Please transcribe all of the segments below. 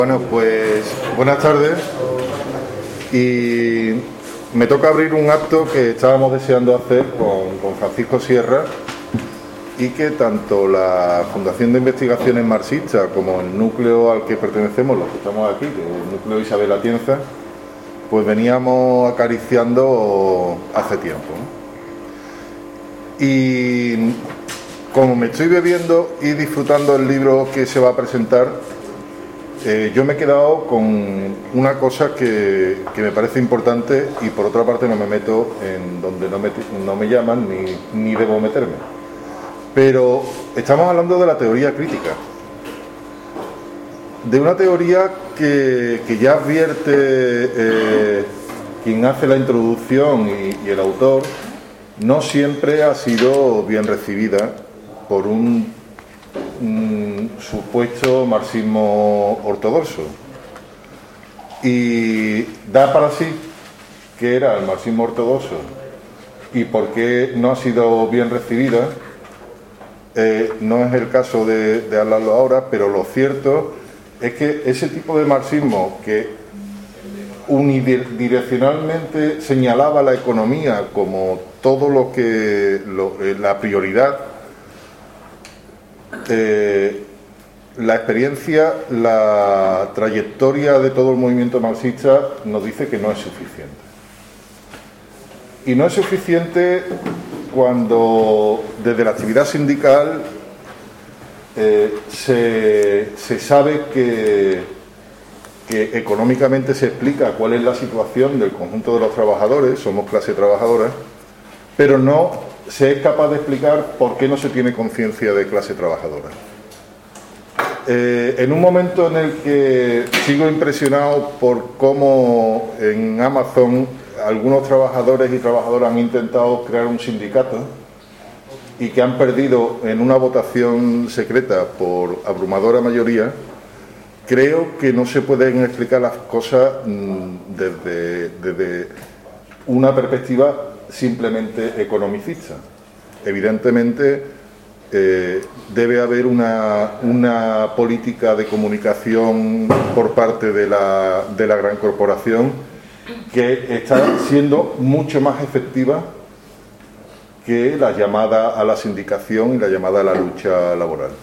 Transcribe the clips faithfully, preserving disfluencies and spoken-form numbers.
Bueno, pues buenas tardes, y me toca abrir un acto que estábamos deseando hacer con, con Francisco Sierra, y que tanto la Fundación de Investigaciones Marxistas como el núcleo al que pertenecemos, los que estamos aquí, que es el núcleo Isabel Atienza, pues veníamos acariciando hace tiempo, ¿no? Y como me estoy bebiendo y disfrutando el libro que se va a presentar, Eh, yo me he quedado con una cosa que, que me parece importante, y por otra parte no me meto en donde no me, no me llaman ni, ni debo meterme. Pero estamos hablando de la teoría crítica, de una teoría que, que ya advierte eh, quien hace la introducción y, y el autor, no siempre ha sido bien recibida por un un supuesto marxismo ortodoxo, y da para sí que era el marxismo ortodoxo y por qué no ha sido bien recibida. Eh, no es el caso de, de hablarlo ahora, pero lo cierto es que ese tipo de marxismo que unidireccionalmente señalaba la economía como todo lo que lo, eh, la prioridad, Eh, la experiencia, la trayectoria de todo el movimiento marxista nos dice que no es suficiente. Y no es suficiente cuando desde la actividad sindical eh, se, se sabe que, que económicamente se explica cuál es la situación del conjunto de los trabajadores, somos clase trabajadora, pero no se es capaz de explicar por qué no se tiene conciencia de clase trabajadora. Eh, en un momento en el que sigo impresionado por cómo en Amazon algunos trabajadores y trabajadoras han intentado crear un sindicato y que han perdido en una votación secreta por abrumadora mayoría, creo que no se pueden explicar las cosas mmm, desde, desde una perspectiva simplemente economicista. Evidentemente eh, debe haber una, una política de comunicación por parte de la, de la gran corporación que está siendo mucho más efectiva que la llamada a la sindicación y la llamada a la lucha laboral.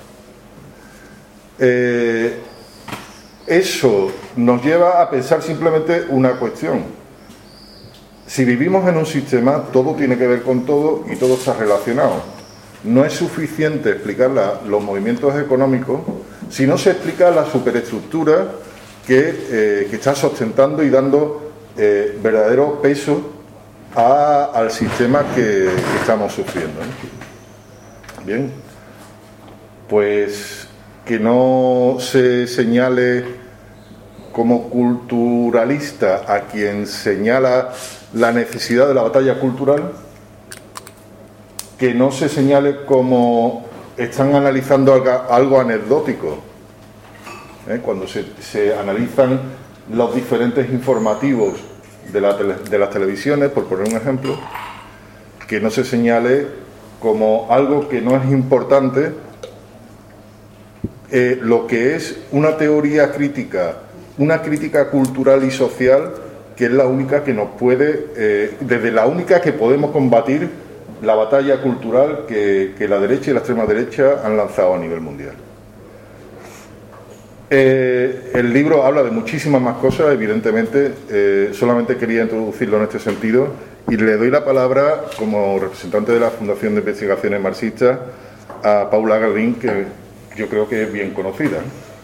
Eh, eso nos lleva a pensar simplemente una cuestión. Si vivimos en un sistema, todo tiene que ver con todo y todo está relacionado. No es suficiente explicar la, los movimientos económicos si no se explica la superestructura que, eh, que está sustentando y dando eh, verdadero peso a, al sistema que, que estamos sufriendo, ¿eh? Bien, pues que no se señale como culturalista a quien señala la necesidad de la batalla cultural, que no se señale como están analizando algo, algo anecdótico, ¿eh? Cuando se, se analizan los diferentes informativos de, la tele, de las televisiones, por poner un ejemplo, que no se señale como algo que no es importante eh, lo que es una teoría crítica, una crítica cultural y social, que es la única que nos puede, eh, desde la única que podemos combatir la batalla cultural que, que la derecha y la extrema derecha han lanzado a nivel mundial. Eh, el libro habla de muchísimas más cosas, evidentemente, eh, solamente quería introducirlo en este sentido, y le doy la palabra, como representante de la Fundación de Investigaciones Marxistas, a Paula Galín, que yo creo que es bien conocida.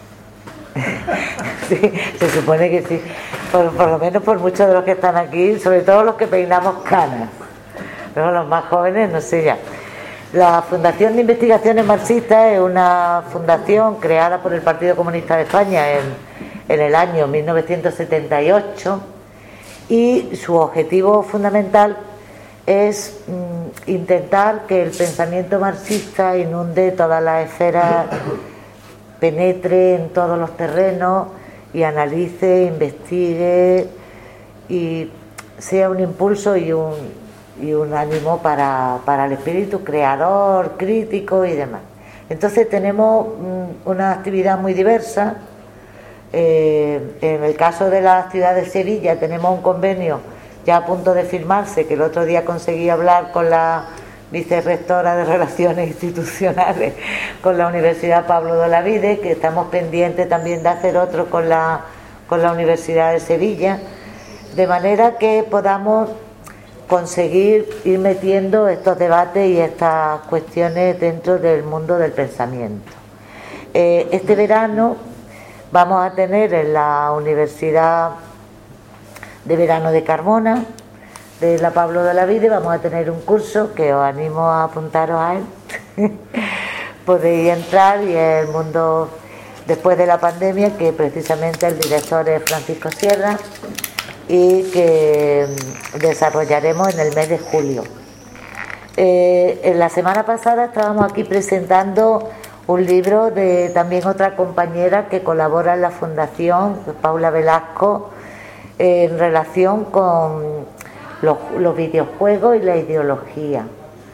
Sí, se supone que sí, por, por lo menos por muchos de los que están aquí, sobre todo los que peinamos canas, pero los más jóvenes no sé ya. La Fundación de Investigaciones Marxistas es una fundación creada por el Partido Comunista de España en, en el año mil novecientos setenta y ocho, y su objetivo fundamental es mm, intentar que el pensamiento marxista inunde todas las esferas, penetre en todos los terrenos y analice, investigue y sea un impulso y un, y un ánimo para, para el espíritu creador, crítico y demás. Entonces tenemos mm, una actividad muy diversa. eh, en el caso de la ciudad de Sevilla tenemos un convenio ya a punto de firmarse, que el otro día conseguí hablar con la vicerrectora de Relaciones Institucionales con la Universidad Pablo de Olavide, que estamos pendientes también de hacer otro con la, con la Universidad de Sevilla, de manera que podamos conseguir ir metiendo estos debates y estas cuestiones dentro del mundo del pensamiento. Eh, este verano vamos a tener en la Universidad de Verano de Carmona, de la Pablo de Olavide, vamos a tener un curso que os animo a apuntaros a él. Podéis entrar, y es el mundo después de la pandemia, que precisamente el director es Francisco Sierra, y que desarrollaremos en el mes de julio. Eh, en la semana pasada estábamos aquí presentando un libro de también otra compañera que colabora en la Fundación, Paula Velasco, eh, en relación con los, los videojuegos y la ideología.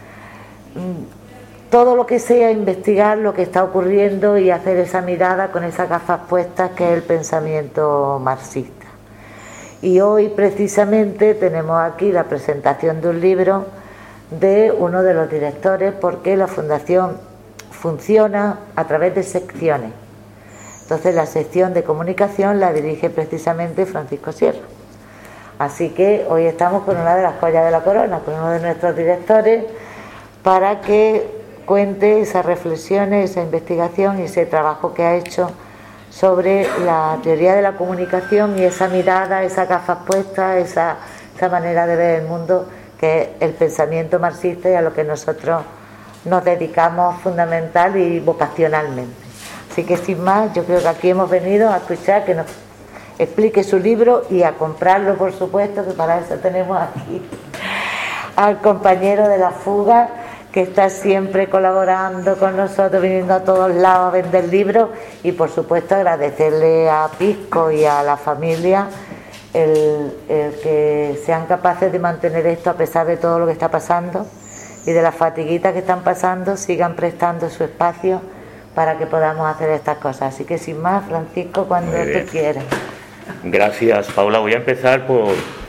Todo lo que sea investigar lo que está ocurriendo y hacer esa mirada con esas gafas puestas, que es el pensamiento marxista. Y hoy precisamente tenemos aquí la presentación de un libro de uno de los directores, porque la Fundación funciona a través de secciones. Entonces la sección de comunicación la dirige precisamente Francisco Sierra. Así que hoy estamos con una de las joyas de la corona, con uno de nuestros directores, para que cuente esas reflexiones, esa investigación y ese trabajo que ha hecho sobre la teoría de la comunicación y esa mirada, esas gafas puestas, esa, esa manera de ver el mundo, que es el pensamiento marxista y a lo que nosotros nos dedicamos fundamental y vocacionalmente. Así que sin más, yo creo que aquí hemos venido a escuchar que nos explique su libro y a comprarlo, por supuesto, que para eso tenemos aquí al compañero de La Fuga, que está siempre colaborando con nosotros, viniendo a todos lados a vender libros, y por supuesto agradecerle a Pisco y a la familia el, el que sean capaces de mantener esto a pesar de todo lo que está pasando y de las fatiguitas que están pasando, sigan prestando su espacio para que podamos hacer estas cosas. Así que sin más, Francisco, cuando tú quieras. Gracias, Paula. Voy a empezar por,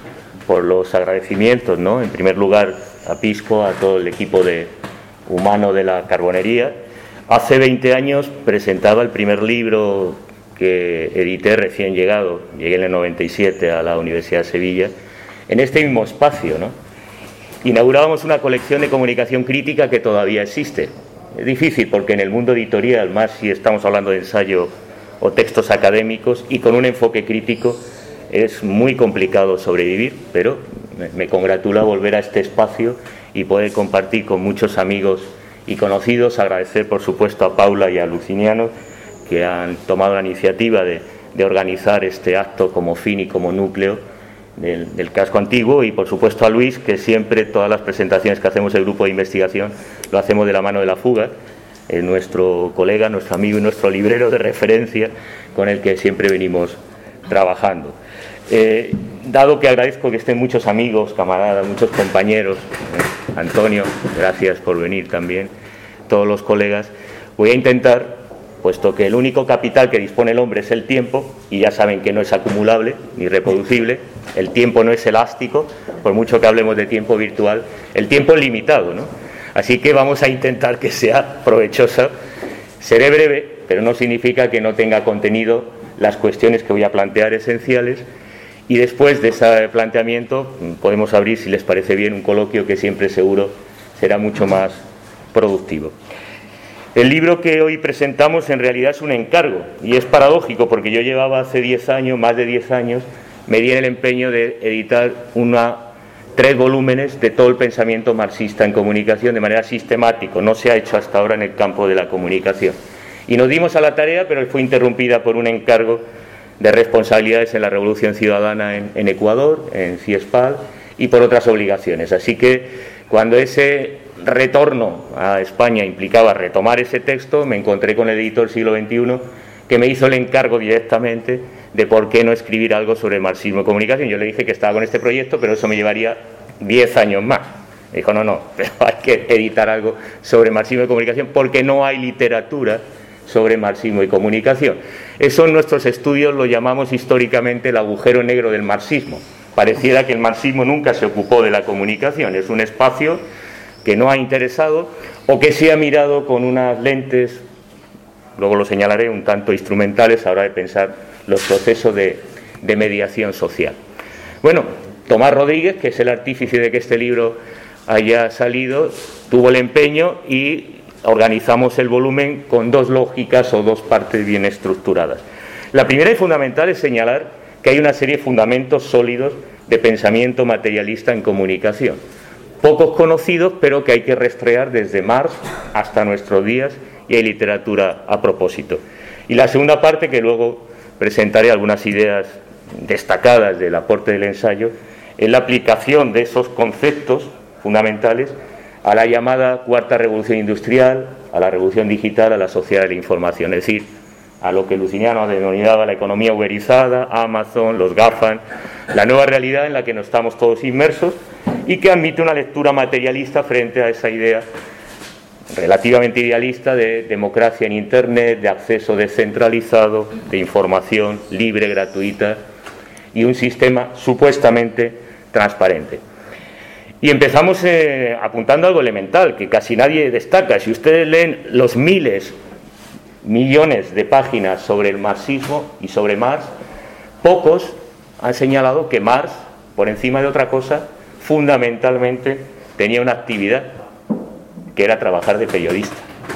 por los agradecimientos, ¿no? En primer lugar, a Pisco, a todo el equipo de humano de la carbonería. Hace veinte años presentaba el primer libro que edité recién llegado, llegué en el noventa y siete a la Universidad de Sevilla, en este mismo espacio, ¿no? Inaugurábamos una colección de comunicación crítica que todavía existe. Es difícil porque en el mundo editorial, más si estamos hablando de ensayo o textos académicos, y con un enfoque crítico, es muy complicado sobrevivir, pero me congratula volver a este espacio y poder compartir con muchos amigos y conocidos. Agradecer, por supuesto, a Paula y a Luciniano, que han tomado la iniciativa de, de organizar este acto como fin y como núcleo del, del casco antiguo, y por supuesto a Luis, que siempre todas las presentaciones que hacemos el grupo de investigación lo hacemos de la mano de La Fuga, eh, nuestro colega, nuestro amigo y nuestro librero de referencia, con el que siempre venimos trabajando. Eh, dado que agradezco que estén muchos amigos, camaradas, muchos compañeros, eh, Antonio, gracias por venir también, todos los colegas, voy a intentar, puesto que el único capital que dispone el hombre es el tiempo, y ya saben que no es acumulable ni reproducible, el tiempo no es elástico, por mucho que hablemos de tiempo virtual, el tiempo es limitado, ¿no? Así que vamos a intentar que sea provechosa. Seré breve, pero no significa que no tenga contenido las cuestiones que voy a plantear esenciales, y después de ese planteamiento podemos abrir, si les parece bien, un coloquio que siempre seguro será mucho más productivo. El libro que hoy presentamos en realidad es un encargo, y es paradójico porque yo llevaba hace diez años, más de diez años, me di en el empeño de editar una, tres volúmenes de todo el pensamiento marxista en comunicación de manera sistemática. No se ha hecho hasta ahora en el campo de la comunicación. Y nos dimos a la tarea, pero fue interrumpida por un encargo de responsabilidades en la Revolución Ciudadana en, en Ecuador, en CIESPAL, y por otras obligaciones. Así que cuando ese retorno a España implicaba retomar ese texto, me encontré con el editor Siglo veintiuno, que me hizo el encargo directamente de por qué no escribir algo sobre marxismo y comunicación. Yo le dije que estaba con este proyecto, pero eso me llevaría diez años más. Me dijo, no, no, pero hay que editar algo sobre marxismo y comunicación porque no hay literatura sobre marxismo y comunicación. Eso en nuestros estudios lo llamamos históricamente el agujero negro del marxismo. Pareciera que el marxismo nunca se ocupó de la comunicación, es un espacio que no ha interesado o que se ha mirado con unas lentes, luego lo señalaré, un tanto instrumentales a la hora de pensar los procesos de, de mediación social. Bueno, Tomás Rodríguez, que es el artífice de que este libro haya salido, tuvo el empeño y organizamos el volumen con dos lógicas o dos partes bien estructuradas. La primera y fundamental es señalar que hay una serie de fundamentos sólidos de pensamiento materialista en comunicación, pocos conocidos, pero que hay que rastrear desde Marx hasta nuestros días, y hay literatura a propósito. Y la segunda parte, que luego presentaré algunas ideas destacadas del aporte del ensayo, es la aplicación de esos conceptos fundamentales a la llamada cuarta revolución industrial, a la revolución digital, a la sociedad de la información, es decir, a lo que Lucignano denominaba la economía uberizada, Amazon, los GAFAM, la nueva realidad en la que nos estamos todos inmersos y que admite una lectura materialista frente a esa idea relativamente idealista de democracia en Internet, de acceso descentralizado, de información libre, gratuita y un sistema supuestamente transparente. Y empezamos eh, apuntando algo elemental, que casi nadie destaca. Si ustedes leen los miles, millones de páginas sobre el marxismo y sobre Marx, pocos han señalado que Marx, por encima de otra cosa, fundamentalmente tenía una actividad, que era trabajar de periodista.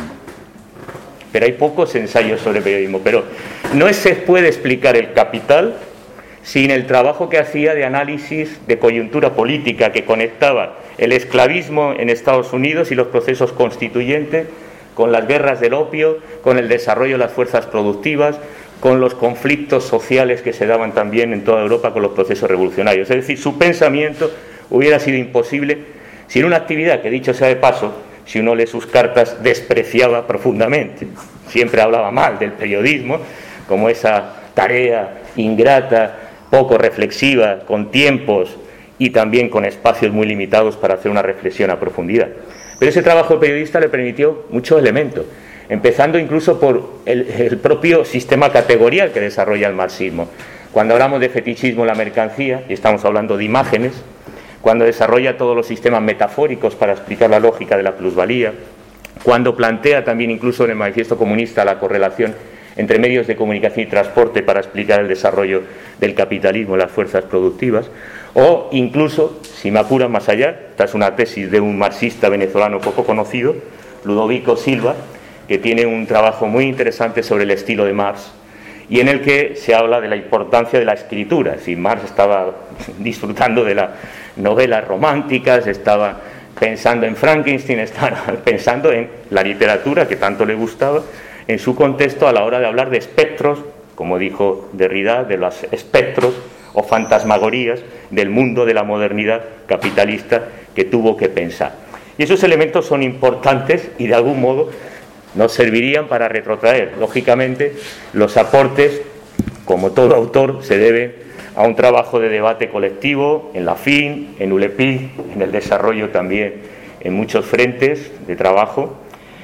Pero hay pocos ensayos sobre periodismo. Pero no se puede explicar el Capital sin el trabajo que hacía de análisis de coyuntura política, que conectaba el esclavismo en Estados Unidos y los procesos constituyentes con las guerras del opio, con el desarrollo de las fuerzas productivas, con los conflictos sociales que se daban también en toda Europa con los procesos revolucionarios. Es decir, su pensamiento hubiera sido imposible sin una actividad que, dicho sea de paso, si uno lee sus cartas, despreciaba profundamente. Siempre hablaba mal del periodismo como esa tarea ingrata, poco reflexiva, con tiempos y también con espacios muy limitados para hacer una reflexión a profundidad. Pero ese trabajo de periodista le permitió muchos elementos, empezando incluso por el, el propio sistema categorial que desarrolla el marxismo. Cuando hablamos de fetichismo en la mercancía, y estamos hablando de imágenes, cuando desarrolla todos los sistemas metafóricos para explicar la lógica de la plusvalía, cuando plantea también incluso en el Manifiesto Comunista la correlación entre medios de comunicación y transporte para explicar el desarrollo del capitalismo y las fuerzas productivas, o incluso, si me apuran más allá, esta es una tesis de un marxista venezolano poco conocido, Ludovico Silva, que tiene un trabajo muy interesante sobre el estilo de Marx, y en el que se habla de la importancia de la escritura. Es decir, Marx estaba disfrutando de las novelas románticas, estaba pensando en Frankenstein, estaba pensando en la literatura que tanto le gustaba, en su contexto a la hora de hablar de espectros, como dijo Derrida, de los espectros o fantasmagorías del mundo de la modernidad capitalista que tuvo que pensar. Y esos elementos son importantes y de algún modo nos servirían para retrotraer. Lógicamente, los aportes, como todo autor, se deben a un trabajo de debate colectivo en la F I N, en U L E P I, en el desarrollo también en muchos frentes de trabajo,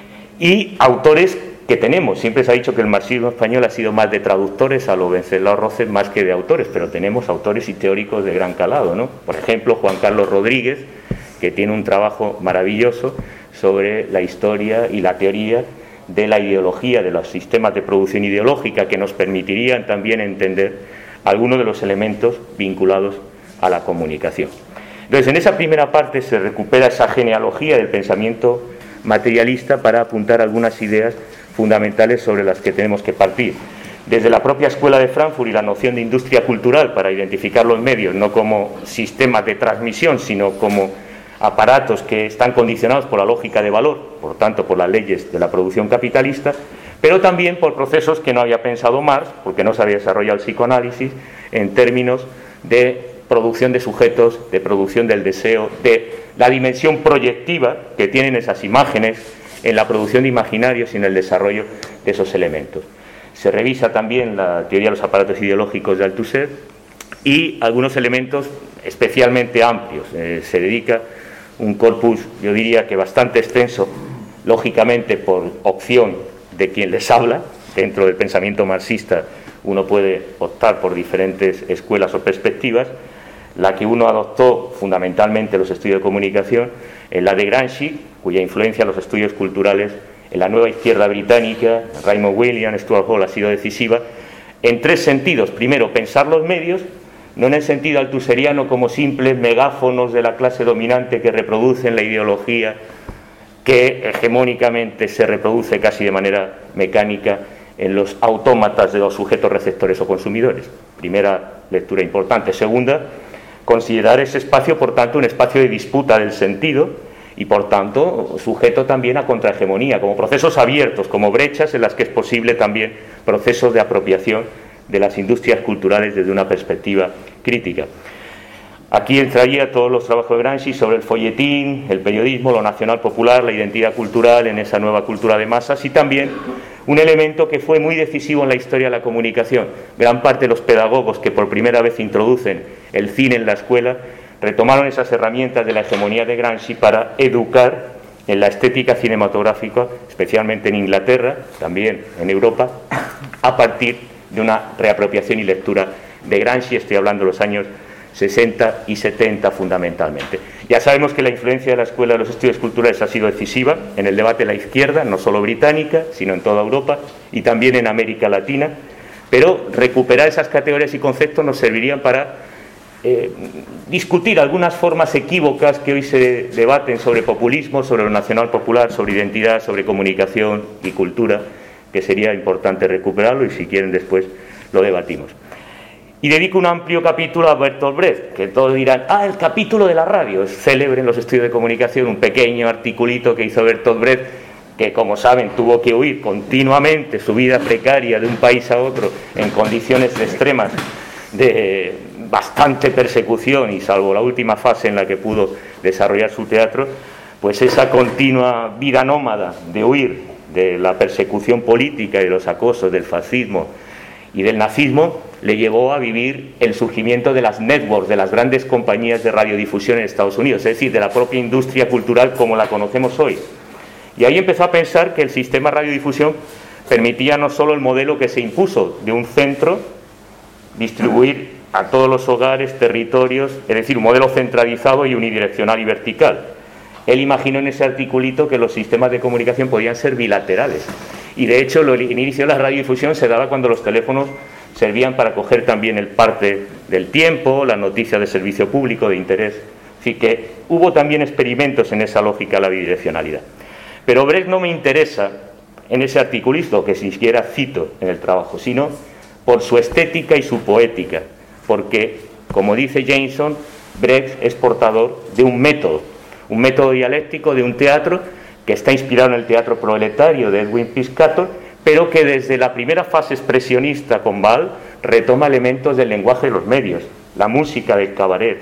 y autores que tenemos. Siempre se ha dicho que el marxismo español ha sido más de traductores a lo Wenceslao Rosas más que de autores, pero tenemos autores y teóricos de gran calado, ¿no? Por ejemplo, Juan Carlos Rodríguez, que tiene un trabajo maravilloso sobre la historia y la teoría de la ideología, de los sistemas de producción ideológica, que nos permitirían también entender algunos de los elementos vinculados a la comunicación. Entonces, en esa primera parte se recupera esa genealogía del pensamiento materialista para apuntar algunas ideas fundamentales sobre las que tenemos que partir. Desde la propia Escuela de Frankfurt y la noción de industria cultural para identificar los medios, no como sistemas de transmisión, sino como aparatos que están condicionados por la lógica de valor, por lo tanto por las leyes de la producción capitalista, pero también por procesos que no había pensado Marx, porque no se había desarrollado el psicoanálisis en términos de producción de sujetos, de producción del deseo, de la dimensión proyectiva que tienen esas imágenes en la producción de imaginarios y en el desarrollo de esos elementos. Se revisa también la teoría de los aparatos ideológicos de Althusser y algunos elementos especialmente amplios. Eh, se dedica un corpus, yo diría que bastante extenso, lógicamente por opción de quien les habla. Dentro del pensamiento marxista uno puede optar por diferentes escuelas o perspectivas. La que uno adoptó fundamentalmente los estudios de comunicación es la de Gramsci, cuya influencia en los estudios culturales en la nueva izquierda británica, Raymond Williams, Stuart Hall, ha sido decisiva en tres sentidos. Primero, pensar los medios, no en el sentido altuseriano como simples megáfonos de la clase dominante que reproducen la ideología que hegemónicamente se reproduce casi de manera mecánica en los autómatas de los sujetos receptores o consumidores. Primera lectura importante. Segunda, considerar ese espacio, por tanto, un espacio de disputa del sentido y, por tanto, sujeto también a contrahegemonía, como procesos abiertos, como brechas en las que es posible también procesos de apropiación de las industrias culturales desde una perspectiva crítica. Aquí entraría todos los trabajos de Gramsci sobre el folletín, el periodismo, lo nacional popular, la identidad cultural en esa nueva cultura de masas y también un elemento que fue muy decisivo en la historia de la comunicación. Gran parte de los pedagogos que por primera vez introducen el cine en la escuela retomaron esas herramientas de la hegemonía de Gramsci para educar en la estética cinematográfica, especialmente en Inglaterra, también en Europa, a partir de una reapropiación y lectura de Gramsci. Estoy hablando de los años sesenta y setenta fundamentalmente. Ya sabemos que la influencia de la Escuela de los Estudios Culturales ha sido decisiva en el debate de la izquierda, no solo británica, sino en toda Europa y también en América Latina, pero recuperar esas categorías y conceptos nos servirían para eh, discutir algunas formas equívocas que hoy se debaten sobre populismo, sobre lo nacional popular, sobre identidad, sobre comunicación y cultura, que sería importante recuperarlo y si quieren después lo debatimos. Y dedico un amplio capítulo a Bertolt Brecht, que todos dirán, ah, el capítulo de la radio, es célebre en los estudios de comunicación, un pequeño articulito que hizo Bertolt Brecht, que como saben tuvo que huir continuamente su vida precaria de un país a otro en condiciones extremas de bastante persecución y salvo la última fase en la que pudo desarrollar su teatro, pues esa continua vida nómada de huir de la persecución política y de los acosos del fascismo y del nazismo le llevó a vivir el surgimiento de las networks, de las grandes compañías de radiodifusión en Estados Unidos, es decir, de la propia industria cultural como la conocemos hoy. Y ahí empezó a pensar que el sistema de radiodifusión permitía no solo el modelo que se impuso de un centro, distribuir a todos los hogares, territorios, es decir, un modelo centralizado y unidireccional y vertical. Él imaginó en ese articulito que los sistemas de comunicación podían ser bilaterales. Y de hecho el inicio de la radiodifusión se daba cuando los teléfonos servían para coger también el parte del tiempo, las noticias de servicio público, de interés. Así que hubo también experimentos en esa lógica de la bidireccionalidad. Pero Brecht no me interesa en ese articulito, que ni siquiera cito en el trabajo, sino por su estética y su poética. Porque, como dice Jameson, Brecht es portador de un método, un método dialéctico de un teatro que está inspirado en el teatro proletario de Edwin Piscator, pero que desde la primera fase expresionista con Ball retoma elementos del lenguaje de los medios, la música del cabaret,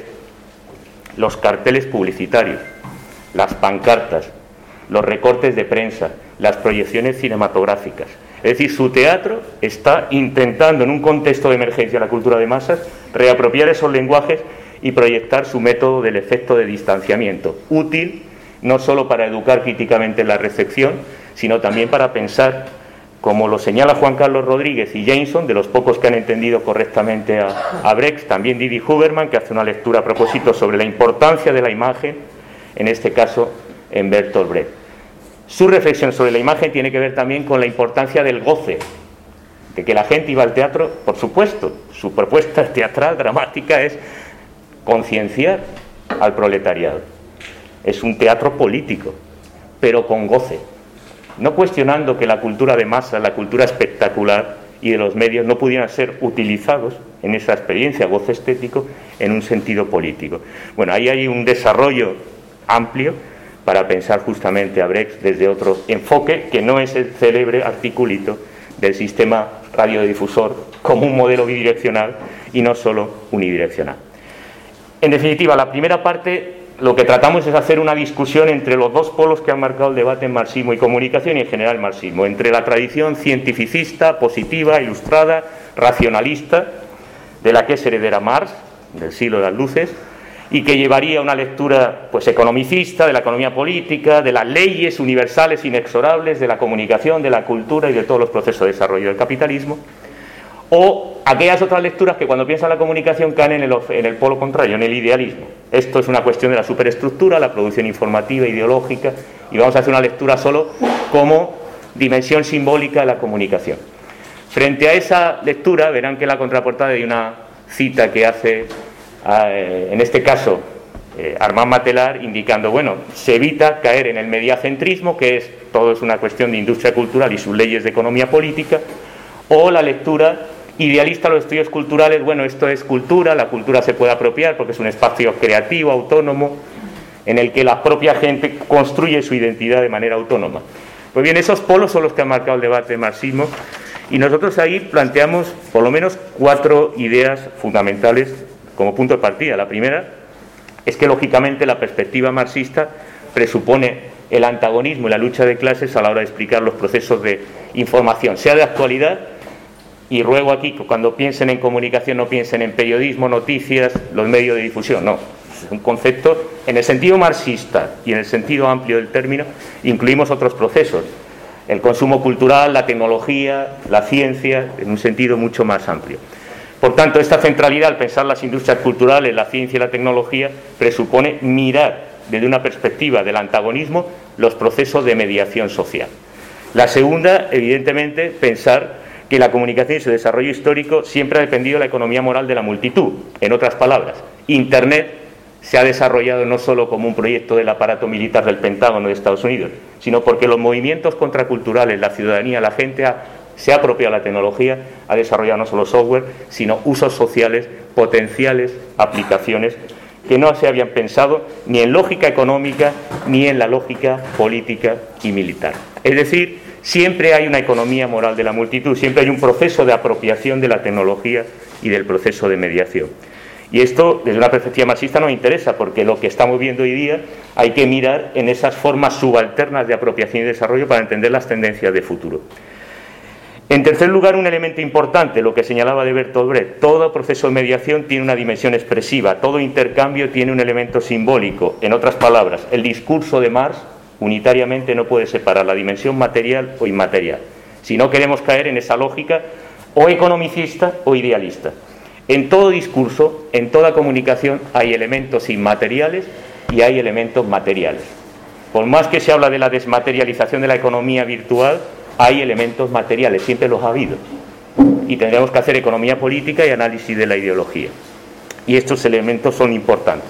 los carteles publicitarios, las pancartas, los recortes de prensa, las proyecciones cinematográficas. Es decir, su teatro está intentando, en un contexto de emergencia de la cultura de masas, reapropiar esos lenguajes y proyectar su método del efecto de distanciamiento, útil no solo para educar críticamente en la recepción, sino también para pensar, como lo señala Juan Carlos Rodríguez y Jameson, de los pocos que han entendido correctamente a, a Brecht, también Didi Huberman, que hace una lectura a propósito sobre la importancia de la imagen, en este caso en Bertolt Brecht. Su reflexión sobre la imagen tiene que ver también con la importancia del goce, de que la gente iba al teatro, por supuesto, su propuesta teatral, dramática, es concienciar al proletariado. Es un teatro político, pero con goce, no cuestionando que la cultura de masa, la cultura espectacular y de los medios no pudieran ser utilizados en esa experiencia, goce estético, en un sentido político. Bueno, ahí hay un desarrollo amplio para pensar justamente a Brecht desde otro enfoque, que no es el célebre articulito del sistema radiodifusor como un modelo bidireccional y no solo unidireccional. En definitiva, la primera parte, lo que tratamos es hacer una discusión entre los dos polos que han marcado el debate en marxismo y comunicación y en general marxismo, entre la tradición cientificista, positiva, ilustrada, racionalista, de la que es heredera Marx, del siglo de las luces, y que llevaría a una lectura pues economicista de la economía política, de las leyes universales inexorables, de la comunicación, de la cultura y de todos los procesos de desarrollo del capitalismo, o aquellas otras lecturas que cuando piensan la comunicación caen en el, en el polo contrario, en el idealismo. Esto es una cuestión de la superestructura, la producción informativa, ideológica, y vamos a hacer una lectura solo como dimensión simbólica de la comunicación. Frente a esa lectura verán que la contraportada de una cita que hace Eh, en este caso eh, Armand Matelar, indicando, bueno, se evita caer en el mediacentrismo, que es todo es una cuestión de industria cultural y sus leyes de economía política, o la lectura idealista de los estudios culturales, bueno, esto es cultura, la cultura se puede apropiar porque es un espacio creativo, autónomo, en el que la propia gente construye su identidad de manera autónoma. Pues bien, esos polos son los que han marcado el debate del marxismo, y nosotros ahí planteamos por lo menos cuatro ideas fundamentales como punto de partida. La primera es que, lógicamente, la perspectiva marxista presupone el antagonismo y la lucha de clases a la hora de explicar los procesos de información, sea de actualidad, y ruego aquí que cuando piensen en comunicación no piensen en periodismo, noticias, los medios de difusión, no. Es un concepto, en el sentido marxista y en el sentido amplio del término, incluimos otros procesos, el consumo cultural, la tecnología, la ciencia, en un sentido mucho más amplio. Por tanto, esta centralidad al pensar las industrias culturales, la ciencia y la tecnología presupone mirar desde una perspectiva del antagonismo los procesos de mediación social. La segunda, evidentemente, pensar que la comunicación y su desarrollo histórico siempre ha dependido de la economía moral de la multitud. En otras palabras, Internet se ha desarrollado no solo como un proyecto del aparato militar del Pentágono de Estados Unidos, sino porque los movimientos contraculturales, la ciudadanía, la gente ha se ha apropiado la tecnología, ha desarrollado no solo software, sino usos sociales, potenciales aplicaciones que no se habían pensado ni en lógica económica ni en la lógica política y militar. Es decir, siempre hay una economía moral de la multitud, siempre hay un proceso de apropiación de la tecnología y del proceso de mediación. Y esto, desde una perspectiva marxista, nos interesa, porque lo que estamos viendo hoy día hay que mirar en esas formas subalternas de apropiación y desarrollo para entender las tendencias de futuro. En tercer lugar, un elemento importante, lo que señalaba de Bertolt Brecht: todo proceso de mediación tiene una dimensión expresiva, todo intercambio tiene un elemento simbólico. En otras palabras, el discurso de Marx unitariamente no puede separar la dimensión material o inmaterial, si no queremos caer en esa lógica o economicista o idealista. En todo discurso, en toda comunicación, hay elementos inmateriales y hay elementos materiales. Por más que se habla de la desmaterialización de la economía virtual, hay elementos materiales, siempre los ha habido, y tendremos que hacer economía política y análisis de la ideología, y estos elementos son importantes.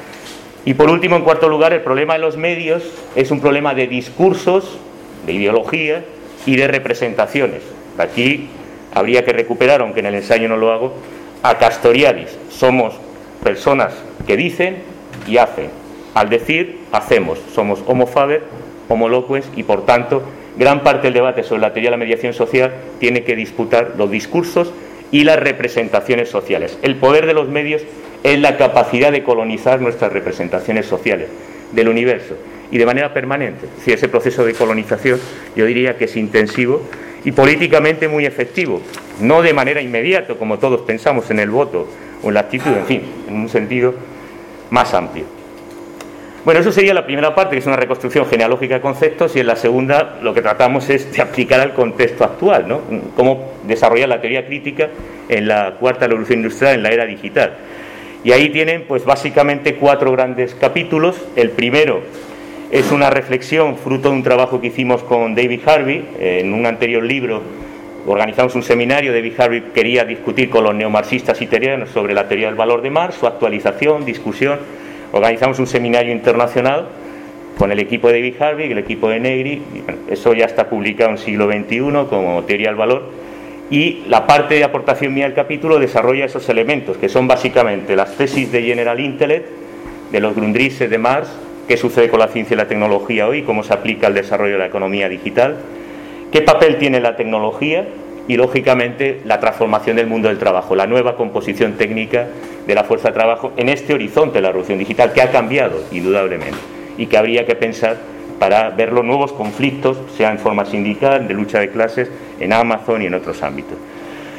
Y por último, en cuarto lugar, el problema de los medios es un problema de discursos, de ideología y de representaciones. Aquí habría que recuperar, aunque en el ensayo no lo hago, a Castoriadis: somos personas que dicen y hacen, al decir hacemos, somos homo faber, homo loquens, y por tanto gran parte del debate sobre la teoría de la mediación social tiene que disputar los discursos y las representaciones sociales. El poder de los medios es la capacidad de colonizar nuestras representaciones sociales del universo, y de manera permanente. Si ese proceso de colonización, yo diría que es intensivo y políticamente muy efectivo, no de manera inmediata, como todos pensamos, en el voto o en la actitud, en fin, en un sentido más amplio. Bueno, eso sería la primera parte, que es una reconstrucción genealógica de conceptos, y en la segunda lo que tratamos es de aplicar al contexto actual, ¿no? Cómo desarrollar la teoría crítica en la cuarta revolución industrial, en la era digital. Y ahí tienen, pues básicamente, cuatro grandes capítulos. El primero es una reflexión fruto de un trabajo que hicimos con David Harvey. En un anterior libro organizamos un seminario. David Harvey quería discutir con los neomarxistas italianos sobre la teoría del valor de Marx, su actualización, discusión. Organizamos un seminario internacional con el equipo de David Harvey y el equipo de Negri, y bueno, eso ya está publicado en Siglo veintiuno como teoría del valor, y la parte de aportación mía del capítulo desarrolla esos elementos, que son básicamente las tesis de General Intellect, de los Grundrisse de Marx, qué sucede con la ciencia y la tecnología hoy, cómo se aplica al desarrollo de la economía digital, qué papel tiene la tecnología, y lógicamente la transformación del mundo del trabajo, la nueva composición técnica de la fuerza de trabajo en este horizonte de la revolución digital, que ha cambiado indudablemente y que habría que pensar para ver los nuevos conflictos, sea en forma sindical, de lucha de clases, en Amazon y en otros ámbitos.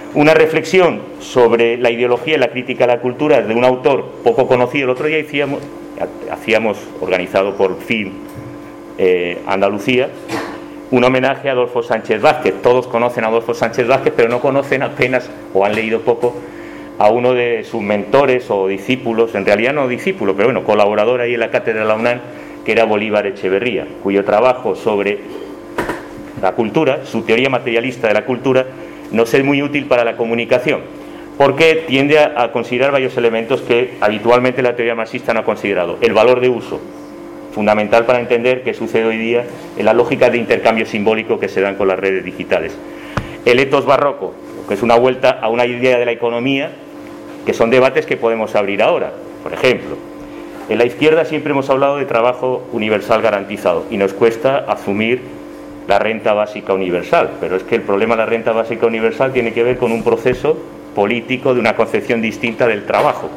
Una reflexión sobre la ideología y la crítica a la cultura de un autor poco conocido. El otro día hacíamos, hacíamos organizado por F I M eh, Andalucía, un homenaje a Adolfo Sánchez Vázquez. Todos conocen a Adolfo Sánchez Vázquez, pero no conocen apenas, o han leído poco, a uno de sus mentores o discípulos, en realidad no discípulo, pero bueno, colaborador ahí en la cátedra de la UNAM, que era Bolívar Echeverría, cuyo trabajo sobre la cultura, su teoría materialista de la cultura, nos es muy útil para la comunicación, porque tiende a, a considerar varios elementos que habitualmente la teoría marxista no ha considerado. El valor de uso, fundamental para entender qué sucede hoy día en la lógica de intercambio simbólico que se dan con las redes digitales. El etos barroco, que es una vuelta a una idea de la economía, que son debates que podemos abrir ahora. Por ejemplo, en la izquierda siempre hemos hablado de trabajo universal garantizado y nos cuesta asumir la renta básica universal, pero es que el problema de la renta básica universal tiene que ver con un proceso político de una concepción distinta del trabajo,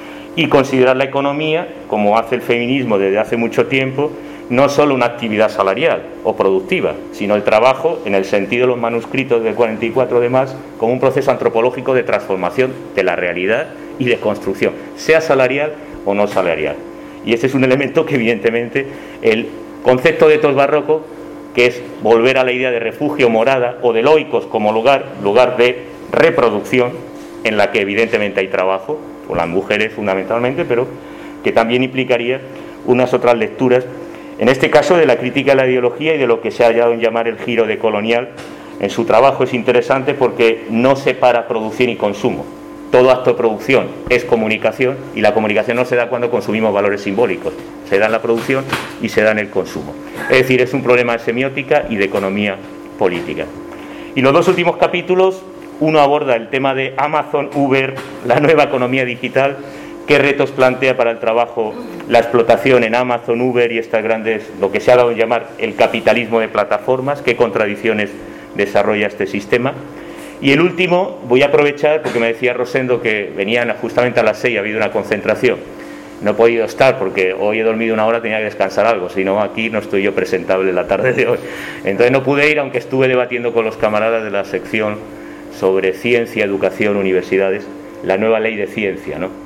y considerar la economía, como hace el feminismo desde hace mucho tiempo, no solo una actividad salarial o productiva, sino el trabajo, en el sentido de los manuscritos del cuarenta y cuatro de Marx, como un proceso antropológico de transformación de la realidad y de construcción, sea salarial o no salarial. Y ese es un elemento que evidentemente el concepto de etos barroco, que es volver a la idea de refugio, morada, o de loicos como lugar, lugar de reproducción, en la que evidentemente hay trabajo, con las mujeres fundamentalmente, pero que también implicaría unas otras lecturas, en este caso de la crítica a la ideología y de lo que se ha dado en llamar el giro decolonial. En su trabajo es interesante porque no separa producción y consumo. Todo acto de producción es comunicación, y la comunicación no se da cuando consumimos valores simbólicos, se da en la producción y se da en el consumo. Es decir, es un problema de semiótica y de economía política. Y los dos últimos capítulos, uno aborda el tema de Amazon, Uber, la nueva economía digital, qué retos plantea para el trabajo la explotación en Amazon, Uber y estas grandes, lo que se ha dado en llamar el capitalismo de plataformas, qué contradicciones desarrolla este sistema. Y el último, voy a aprovechar, porque me decía Rosendo que venían justamente a las seis, ha habido una concentración. No he podido estar porque hoy he dormido una hora, tenía que descansar algo, si no aquí no estoy yo presentable la tarde de hoy. Entonces no pude ir, aunque estuve debatiendo con los camaradas de la sección sobre ciencia, educación, universidades, la nueva ley de ciencia, ¿no?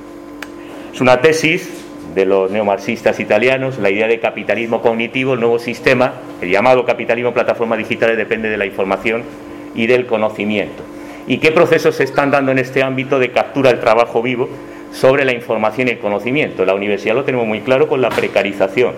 Es una tesis de los neomarxistas italianos, la idea de capitalismo cognitivo, el nuevo sistema, el llamado capitalismo plataformas digitales, depende de la información y del conocimiento. ¿Y qué procesos se están dando en este ámbito de captura del trabajo vivo sobre la información y el conocimiento? La universidad lo tenemos muy claro con la precarización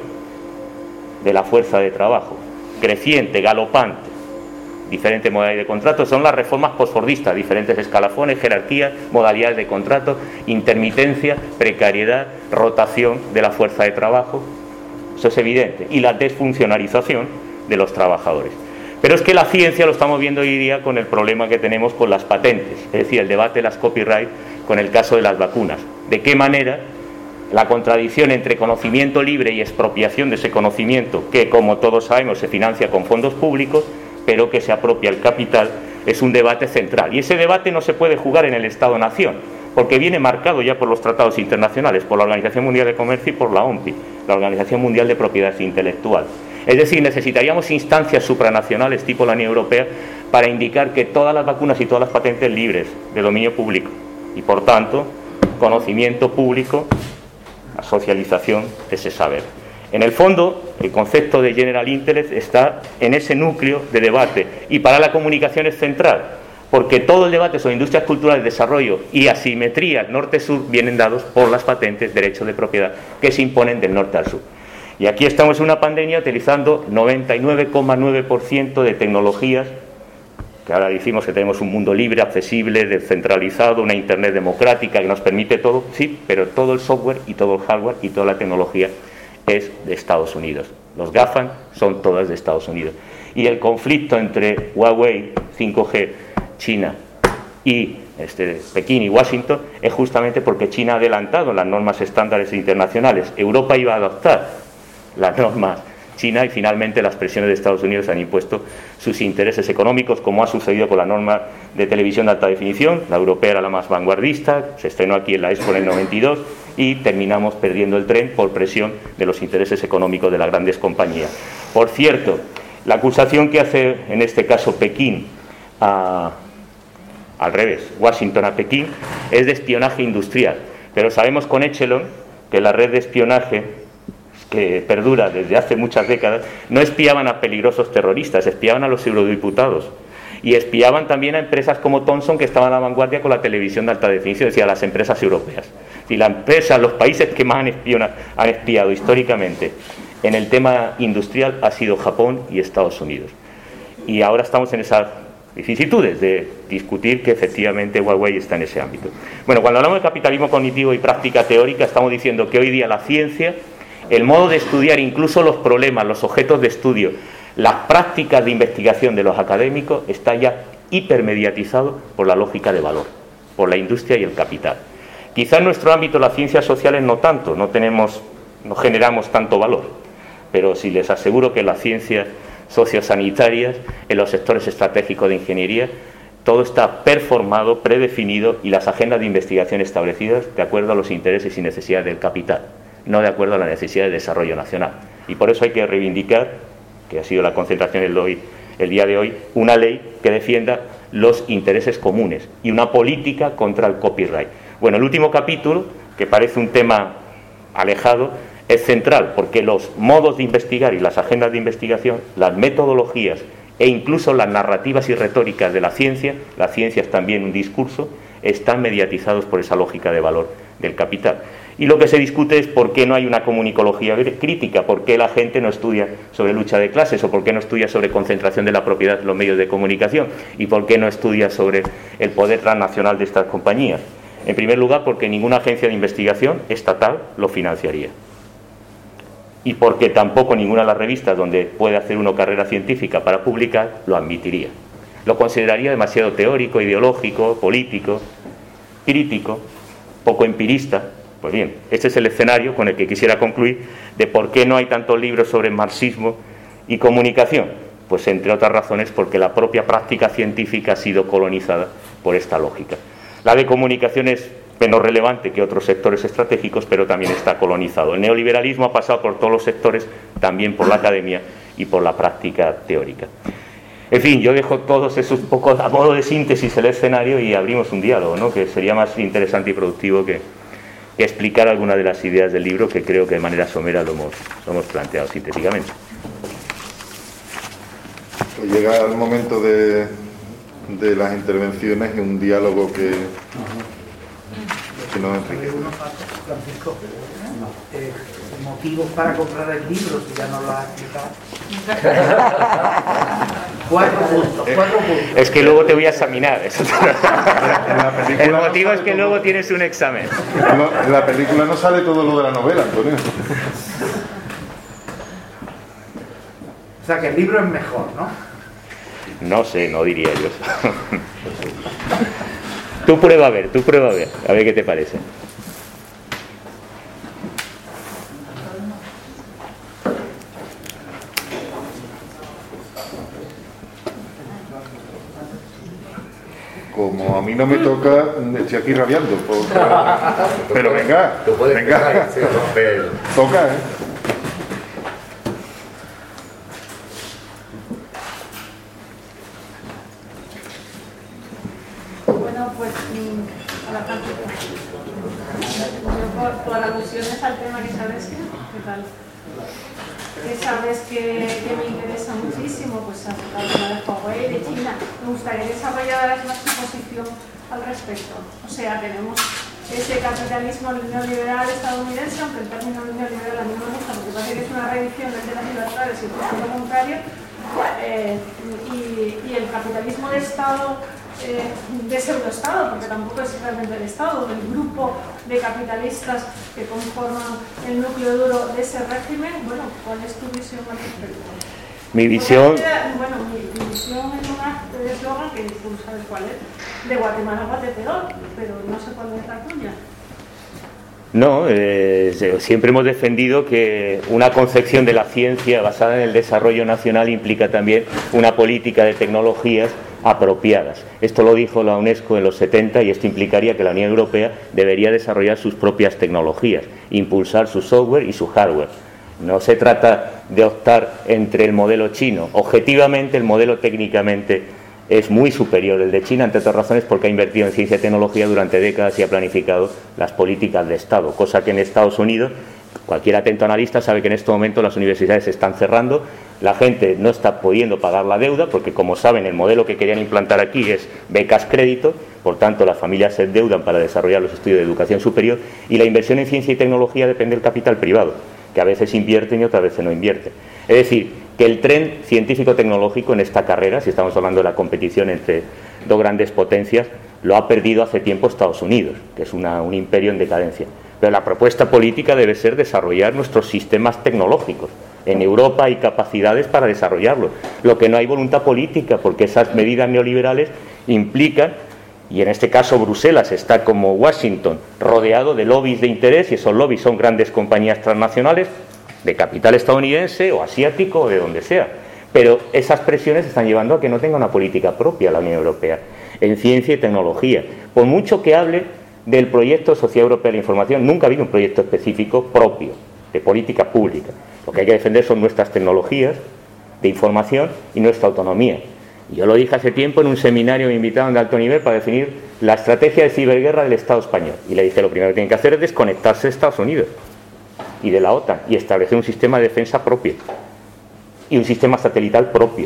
de la fuerza de trabajo, creciente, galopante, diferentes modalidades de contrato. Son las reformas posfordistas, diferentes escalafones, jerarquías, modalidades de contrato, intermitencia, precariedad, rotación de la fuerza de trabajo. Eso es evidente. Y la desfuncionalización de los trabajadores. Pero es que la ciencia lo estamos viendo hoy día con el problema que tenemos con las patentes, es decir, el debate de las copyright con el caso de las vacunas. ¿De qué manera la contradicción entre conocimiento libre y expropiación de ese conocimiento, que como todos sabemos se financia con fondos públicos, pero que se apropia el capital, es un debate central? Y ese debate no se puede jugar en el Estado-Nación, porque viene marcado ya por los tratados internacionales, por la Organización Mundial de Comercio y por la O M P I, la Organización Mundial de Propiedad Intelectual. Es decir, necesitaríamos instancias supranacionales tipo la Unión Europea para indicar que todas las vacunas y todas las patentes libres de dominio público y, por tanto, conocimiento público, la socialización de ese saber. En el fondo, el concepto de General Interest está en ese núcleo de debate, y para la comunicación es central, porque todo el debate sobre industrias culturales, desarrollo y asimetrías norte-sur vienen dados por las patentes, derechos de propiedad, que se imponen del norte al sur. Y aquí estamos en una pandemia utilizando noventa y nueve coma nueve por ciento de tecnologías, que ahora decimos que tenemos un mundo libre, accesible, descentralizado, una internet democrática que nos permite todo, sí, pero todo el software y todo el hardware y toda la tecnología es de Estados Unidos. Los GAFAM son todas de Estados Unidos. Y el conflicto entre Huawei, cinco G, China y este, Pekín y Washington es justamente porque China ha adelantado las normas estándares internacionales. Europa iba a adoptar las normas China y finalmente las presiones de Estados Unidos han impuesto sus intereses económicos, como ha sucedido con la norma de televisión de alta definición. La europea era la más vanguardista, se estrenó aquí en la Expo en el noventa y dos y terminamos perdiendo el tren por presión de los intereses económicos de las grandes compañías. Por cierto, la acusación que hace en este caso Pekín a, al revés, Washington a Pekín, es de espionaje industrial. Pero sabemos con Echelon que la red de espionaje, que perdura desde hace muchas décadas, no espiaban a peligrosos terroristas, espiaban a los eurodiputados. Y espiaban también a empresas como Thomson, que estaban a la vanguardia con la televisión de alta definición, es decir, a las empresas europeas. Y la empresa, los países que más han, espiona, han espiado históricamente en el tema industrial ha sido Japón y Estados Unidos. Y ahora estamos en esas vicisitudes de discutir que efectivamente Huawei está en ese ámbito. Bueno, cuando hablamos de capitalismo cognitivo y práctica teórica, estamos diciendo que hoy día la ciencia, el modo de estudiar incluso los problemas, los objetos de estudio, las prácticas de investigación de los académicos está ya hipermediatizado por la lógica de valor, por la industria y el capital. Quizá en nuestro ámbito las ciencias sociales no tanto, no tenemos, no generamos tanto valor, pero sí les aseguro que las ciencias sociosanitarias, en los sectores estratégicos de ingeniería, todo está performado, predefinido y las agendas de investigación establecidas de acuerdo a los intereses y necesidades del capital, no de acuerdo a la necesidad de desarrollo nacional. Y por eso hay que reivindicar, que ha sido la concentración el, hoy, el día de hoy, una ley que defienda los intereses comunes y una política contra el copyright. Bueno, el último capítulo, que parece un tema alejado, es central, porque los modos de investigar y las agendas de investigación, las metodologías e incluso las narrativas y retóricas de la ciencia, la ciencia es también un discurso, están mediatizados por esa lógica de valor del capital. Y lo que se discute es por qué no hay una comunicología crítica, por qué la gente no estudia sobre lucha de clases, o por qué no estudia sobre concentración de la propiedad en los medios de comunicación, y por qué no estudia sobre el poder transnacional de estas compañías. En primer lugar, porque ninguna agencia de investigación estatal lo financiaría. Y porque tampoco ninguna de las revistas donde puede hacer uno carrera científica para publicar lo admitiría. Lo consideraría demasiado teórico, ideológico, político, crítico, poco empirista. Pues bien, este es el escenario con el que quisiera concluir de por qué no hay tantos libros sobre marxismo y comunicación. Pues entre otras razones porque la propia práctica científica ha sido colonizada por esta lógica. La de comunicación es menos relevante que otros sectores estratégicos, pero también está colonizado. El neoliberalismo ha pasado por todos los sectores, también por la academia y por la práctica teórica. En fin, yo dejo todos esos pocos a modo de síntesis el escenario y abrimos un diálogo, ¿no?, que sería más interesante y productivo que, que explicar algunas de las ideas del libro, que creo que de manera somera lo hemos, lo hemos planteado sintéticamente. Pues llega el momento de, de las intervenciones y un diálogo que, que nos enriquece. Francisco, eh, motivos para comprar el libro, si ya no lo has explicado. Cuatro puntos, cuatro puntos. Es que luego te voy a examinar. El motivo es que luego tienes un examen. No, en la película no sale todo lo de la novela, Antonio. O sea que el libro es mejor, ¿no? No sé, no diría yo eso. Tú prueba a ver, tú prueba a ver, a ver qué te parece. Como a mí no me toca, estoy aquí rabiando. Por... Pero venga, venga. Toca, ¿eh? Bueno, pues a la parte por, por alusiones al tema que sabes que, ¿qué tal? Que sabes que, que me interesa muchísimo, pues el tema de Huawei, de China. Me gustaría desarrollar más tu posición al respecto. O sea, tenemos ese capitalismo neoliberal estadounidense, aunque el término neoliberal a mí no me gusta, porque parece que es una reedición de las libertades y todo lo contrario, eh, y, y el capitalismo de Estado, eh, de pseudoestado, porque tampoco es realmente el Estado, del grupo de capitalistas que conforman el núcleo duro de ese régimen. Bueno, ¿cuál es tu visión al respecto? Mi visión... Bueno, mi, mi visión es un eslogan que tú sabes cuál es, de Guatemala a Guatepeor, pero no sé cuál es la tuya. No, eh, siempre hemos defendido que una concepción de la ciencia basada en el desarrollo nacional implica también una política de tecnologías apropiadas. Esto lo dijo la UNESCO en los setenta y esto implicaría que la Unión Europea debería desarrollar sus propias tecnologías, impulsar su software y su hardware. No se trata de optar entre el modelo chino. Objetivamente, el modelo técnicamente es muy superior el de China, entre otras razones porque ha invertido en ciencia y tecnología durante décadas y ha planificado las políticas de Estado, cosa que en Estados Unidos, cualquier atento analista sabe que en este momento las universidades se están cerrando, la gente no está pudiendo pagar la deuda porque, como saben, el modelo que querían implantar aquí es becas crédito, por tanto las familias se endeudan para desarrollar los estudios de educación superior, y la inversión en ciencia y tecnología depende del capital privado, que a veces invierten y otras veces no invierten. Es decir, que el tren científico-tecnológico en esta carrera, si estamos hablando de la competición entre dos grandes potencias, lo ha perdido hace tiempo Estados Unidos, que es una, un imperio en decadencia. Pero la propuesta política debe ser desarrollar nuestros sistemas tecnológicos. En Europa hay capacidades para desarrollarlos. Lo que no hay voluntad política, porque esas medidas neoliberales implican, y en este caso Bruselas está como Washington, rodeado de lobbies de interés, y esos lobbies son grandes compañías transnacionales de capital estadounidense o asiático o de donde sea. Pero esas presiones están llevando a que no tenga una política propia la Unión Europea en ciencia y tecnología. Por mucho que hable del proyecto Sociedad Europea de la Información, nunca ha habido un proyecto específico propio de política pública. Lo que hay que defender son nuestras tecnologías de información y nuestra autonomía. Y yo lo dije hace tiempo en un seminario invitado de alto nivel para definir la estrategia de ciberguerra del Estado español. Y le dije, lo primero que tienen que hacer es desconectarse de Estados Unidos y de la OTAN y establecer un sistema de defensa propio y un sistema satelital propio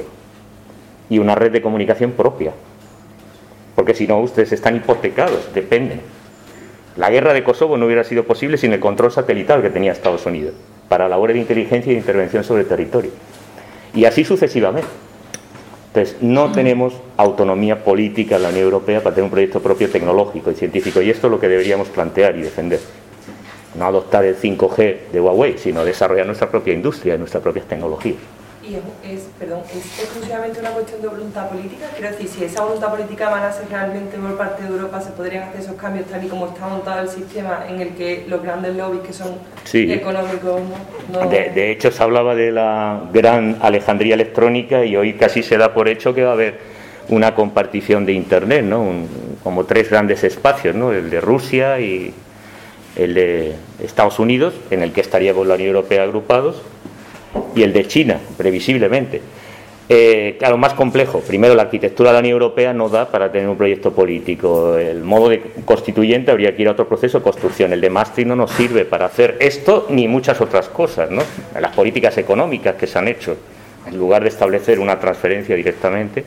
y una red de comunicación propia, porque si no ustedes están hipotecados, dependen. La guerra de Kosovo no hubiera sido posible sin el control satelital que tenía Estados Unidos para labores de inteligencia y de intervención sobre el territorio, y así sucesivamente. Entonces, no tenemos autonomía política en la Unión Europea para tener un proyecto propio tecnológico y científico, y esto es lo que deberíamos plantear y defender. No adoptar el cinco G de Huawei, sino desarrollar nuestra propia industria y nuestras propias tecnologías. Y es, es, perdón, ¿es exclusivamente una cuestión de voluntad política? Quiero decir, si esa voluntad política emanase realmente por parte de Europa, ¿se podrían hacer esos cambios tal y como está montado el sistema en el que los grandes lobbies que son sí. económicos no, no... De, de hecho, se hablaba de la gran Alejandría electrónica y hoy casi se da por hecho que va a haber una compartición de Internet, ¿no? Un, como tres grandes espacios, ¿no? El de Rusia y el de Estados Unidos, en el que estaríamos la Unión Europea agrupados, y el de China, previsiblemente. Eh, claro, más complejo. Primero, la arquitectura de la Unión Europea no da para tener un proyecto político. El modo de constituyente habría que ir a otro proceso de construcción. El de Maastricht no nos sirve para hacer esto ni muchas otras cosas, ¿no? Las políticas económicas que se han hecho, en lugar de establecer una transferencia directamente,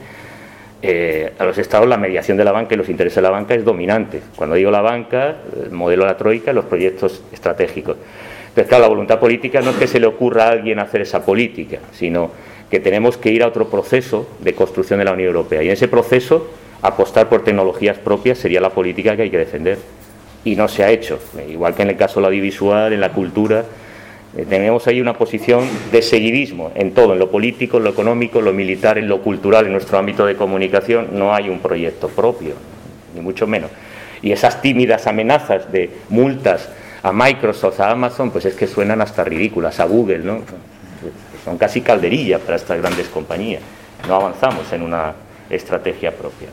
eh, a los estados la mediación de la banca y los intereses de la banca es dominante. Cuando digo la banca, el modelo de la troika, los proyectos estratégicos. Entonces, claro, la voluntad política no es que se le ocurra a alguien hacer esa política, sino que tenemos que ir a otro proceso de construcción de la Unión Europea. Y en ese proceso, apostar por tecnologías propias sería la política que hay que defender. Y no se ha hecho. Igual que en el caso del audiovisual, en la cultura, eh, tenemos ahí una posición de seguidismo en todo, en lo político, en lo económico, en lo militar, en lo cultural, en nuestro ámbito de comunicación. No hay un proyecto propio, ni mucho menos. Y esas tímidas amenazas de multas a Microsoft, a Amazon, pues es que suenan hasta ridículas, a Google, ¿no? Son casi calderillas para estas grandes compañías. No avanzamos en una estrategia propia.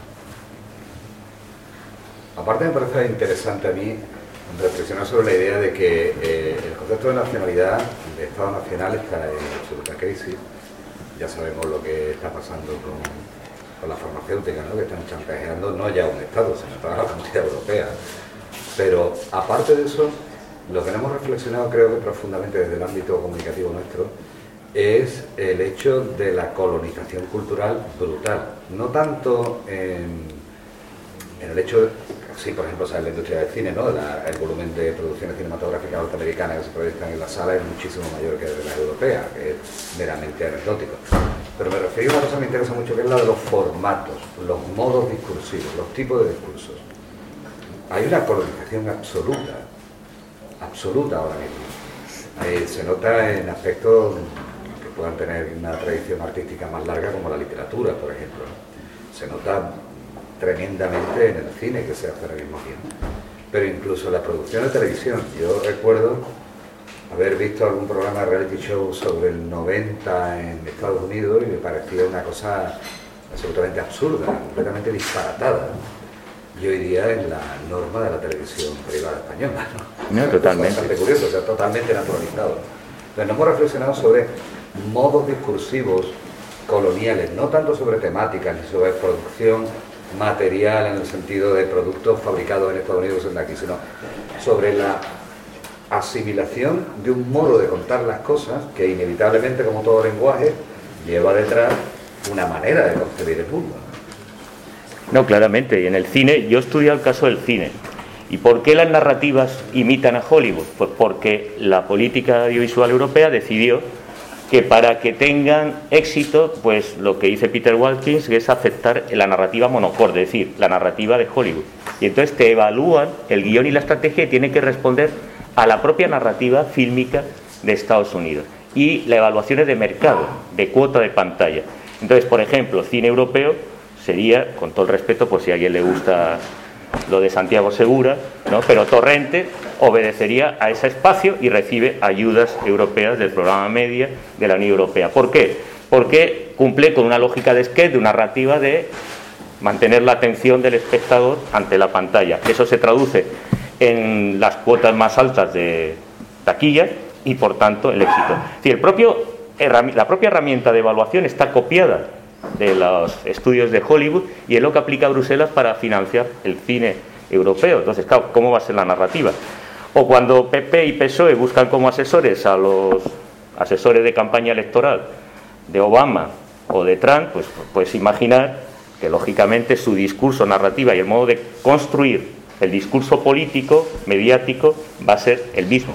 Aparte, me parece interesante a mí reflexionar sobre la idea de que eh, el concepto de nacionalidad, de Estado nacional, está en absoluta crisis. Ya sabemos lo que está pasando con, con la farmacéutica, ¿no? Que están chantajeando no ya un Estado, sino toda la Comunidad Europea. Pero aparte de eso, lo que hemos reflexionado, creo que profundamente desde el ámbito comunicativo nuestro, es el hecho de la colonización cultural brutal. No tanto en, en el hecho, de, sí, por ejemplo, ¿sabes? La industria del cine, ¿no? La, el volumen de producciones cinematográficas norteamericanas que se proyectan en la sala es muchísimo mayor que el de la europea, que es meramente anecdótico. Pero me refiero a una cosa que me interesa mucho, que es la de los formatos, los modos discursivos, los tipos de discursos. Hay una colonización absoluta, absoluta ahora mismo. Eh, se nota en aspectos que puedan tener una tradición artística más larga, como la literatura, por ejemplo. Se nota tremendamente en el cine, que se hace ahora mismo tiempo. Pero incluso en la producción de televisión. Yo recuerdo haber visto algún programa de reality show sobre el noventa en Estados Unidos y me parecía una cosa absolutamente absurda, completamente disparatada. Y hoy día en la norma de la televisión privada española, ¿no? No, totalmente. Es bastante curioso, o sea, totalmente naturalizado. Entonces, nos hemos reflexionado sobre modos discursivos coloniales, no tanto sobre temáticas ni sobre producción material en el sentido de productos fabricados en Estados Unidos o en aquí, sino sobre la asimilación de un modo de contar las cosas que inevitablemente, como todo lenguaje, lleva detrás una manera de concebir el mundo. No, claramente, y en el cine, yo he estudiado el caso del cine. ¿Y por qué las narrativas imitan a Hollywood? Pues porque la política audiovisual europea decidió que para que tengan éxito, pues lo que dice Peter Watkins es aceptar la narrativa monocorde, es decir, la narrativa de Hollywood. Y entonces te evalúan el guión y la estrategia y tienen que responder a la propia narrativa fílmica de Estados Unidos. Y la evaluación es de mercado, de cuota de pantalla. Entonces, por ejemplo, cine europeo sería, con todo el respeto, pues si a alguien le gusta lo de Santiago Segura, ¿no? Pero Torrente obedecería a ese espacio y recibe ayudas europeas del programa Media de la Unión Europea. ¿Por qué? Porque cumple con una lógica de sketch, de una narrativa de mantener la atención del espectador ante la pantalla. Eso se traduce en las cuotas más altas de taquilla y, por tanto, el éxito. Si el propio, la propia herramienta de evaluación está copiada de los estudios de Hollywood y es lo que aplica Bruselas para financiar el cine europeo. Entonces, claro, ¿cómo va a ser la narrativa? O cuando P P y P S O E buscan como asesores a los asesores de campaña electoral de Obama o de Trump, pues puedes imaginar que lógicamente su discurso, narrativa y el modo de construir el discurso político, mediático, va a ser el mismo.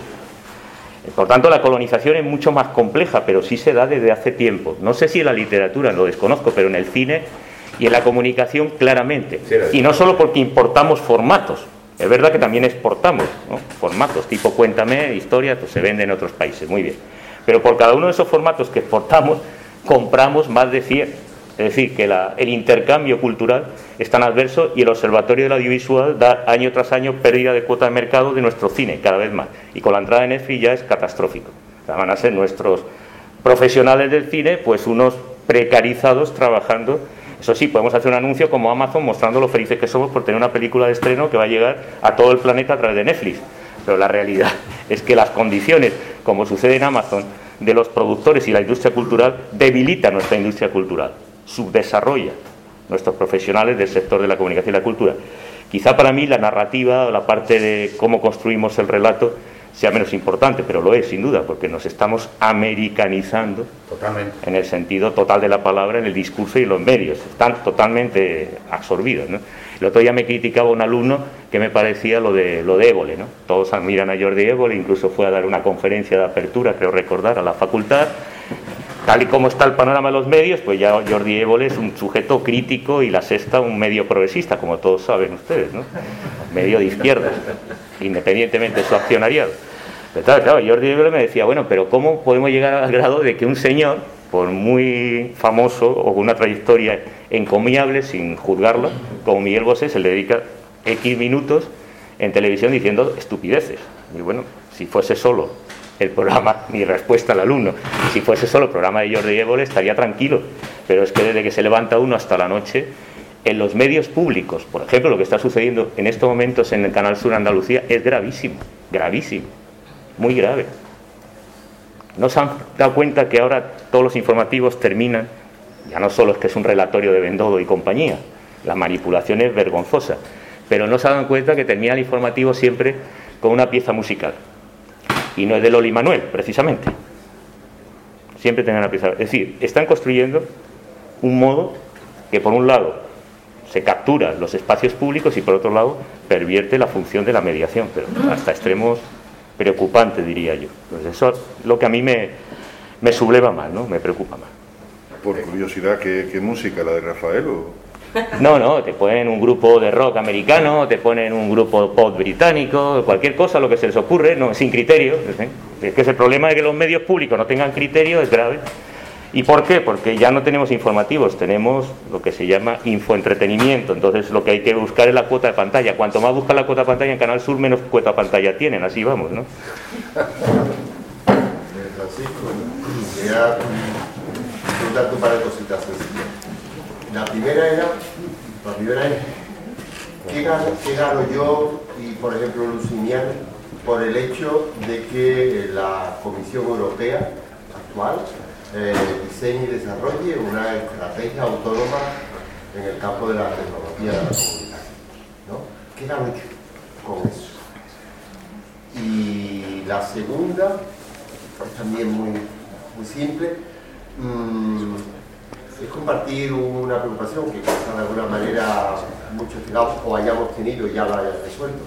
Por tanto, la colonización es mucho más compleja, pero sí se da desde hace tiempo. No sé si en la literatura, lo desconozco, pero en el cine y en la comunicación claramente. Y no solo porque importamos formatos, es verdad que también exportamos, ¿no? Formatos tipo Cuéntame, historia, pues se vende en otros países, muy bien. Pero por cada uno de esos formatos que exportamos, compramos más de cien. Es decir, que la, el intercambio cultural es tan adverso y el Observatorio del Audiovisual da año tras año pérdida de cuota de mercado de nuestro cine, cada vez más. Y con la entrada de Netflix ya es catastrófico. O sea, van a ser nuestros profesionales del cine, pues unos precarizados trabajando. Eso sí, podemos hacer un anuncio como Amazon mostrando lo felices que somos por tener una película de estreno que va a llegar a todo el planeta a través de Netflix. Pero la realidad es que las condiciones, como sucede en Amazon, de los productores y la industria cultural, debilitan nuestra industria cultural, subdesarrolla nuestros profesionales del sector de la comunicación y la cultura. Quizá para mí la narrativa o la parte de cómo construimos el relato sea menos importante, pero lo es sin duda, porque nos estamos americanizando totalmente, en el sentido total de la palabra, en el discurso y en los medios, están totalmente absorbidos, ¿no? El otro día me criticaba un alumno que me parecía lo de lo de Évole, ¿no? Todos admiran a Jordi Évole, incluso fue a dar una conferencia de apertura, creo recordar, a la facultad. Tal y como está el panorama de los medios, pues ya Jordi Évole es un sujeto crítico y La Sexta un medio progresista, como todos saben ustedes, ¿no? Medio de izquierda, independientemente de su accionariado. Pero claro, claro, Jordi Évole me decía, bueno, pero ¿cómo podemos llegar al grado de que un señor, por muy famoso o con una trayectoria encomiable, sin juzgarla, como Miguel Bosé, se le dedica X minutos en televisión diciendo estupideces? Y bueno, si fuese solo el programa, mi respuesta al alumno, si fuese solo el programa de Jordi Évole estaría tranquilo, pero es que desde que se levanta uno hasta la noche, en los medios públicos, por ejemplo, lo que está sucediendo en estos momentos en el Canal Sur Andalucía es gravísimo, gravísimo, muy grave. ¿No se han dado cuenta que ahora todos los informativos terminan, ya no solo es que es un relatorio de Bendodo y compañía, la manipulación es vergonzosa, pero no se dan cuenta que termina el informativo siempre con una pieza musical? Y no es de Loli Manuel, precisamente. Siempre tienen una pieza. Es decir, están construyendo un modo que, por un lado, se captura los espacios públicos y, por otro lado, pervierte la función de la mediación, pero hasta extremos preocupantes, diría yo. Entonces, eso es lo que a mí me, me subleva más, ¿no? Me preocupa más. Por curiosidad, ¿qué, qué música? ¿La de Rafael o...? No, no, te ponen un grupo de rock americano, te ponen un grupo pop británico, cualquier cosa, lo que se les ocurre, no, sin criterio. ¿eh? Es que ese problema de que los medios públicos no tengan criterio es grave. ¿Y por qué? Porque ya no tenemos informativos, tenemos lo que se llama infoentretenimiento. Entonces lo que hay que buscar es la cuota de pantalla. Cuanto más buscan la cuota de pantalla en Canal Sur, menos cuota de pantalla tienen, así vamos, ¿no? Francisco, quería preguntarte un par de cositas sencillas. La primera era, la primera es, ¿qué gano, qué gano yo y, por ejemplo, Lusignan por el hecho de que la Comisión Europea actual eh, diseñe y desarrolle una estrategia autónoma en el campo de la tecnología de la comunicación, ¿no? ¿Qué gano yo con eso? Y la segunda es también muy, muy simple, mmm, es compartir una preocupación que quizá de alguna manera muchos tengamos o hayamos tenido y ya lo hayamos resuelto.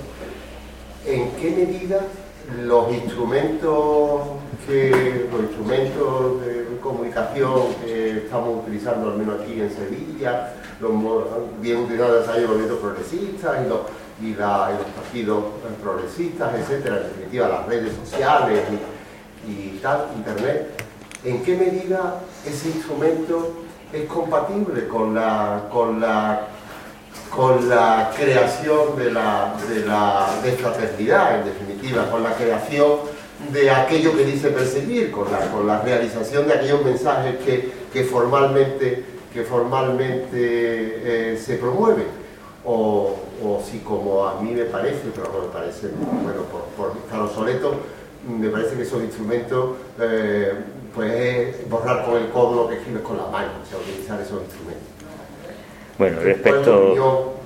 ¿En qué medida los instrumentos que los instrumentos de comunicación que estamos utilizando, al menos aquí en Sevilla, los bien utilizados desde los movimientos progresistas y los, y, la, y los partidos progresistas, etcétera, en definitiva las redes sociales y, y tal, internet, en qué medida ese instrumento es compatible con la, con la, con la creación de la, de la de fraternidad, en definitiva, con la creación de aquello que dice perseguir, con la, con la realización de aquellos mensajes que, que formalmente, que formalmente eh, se promueven. O, o si, como a mí me parece, pero no me parece, bueno, por, por estar obsoleto, me parece que esos instrumentos, eh, pues es borrar con el codo lo que escribes con la mano, o sea, utilizar esos instrumentos. Bueno, respecto,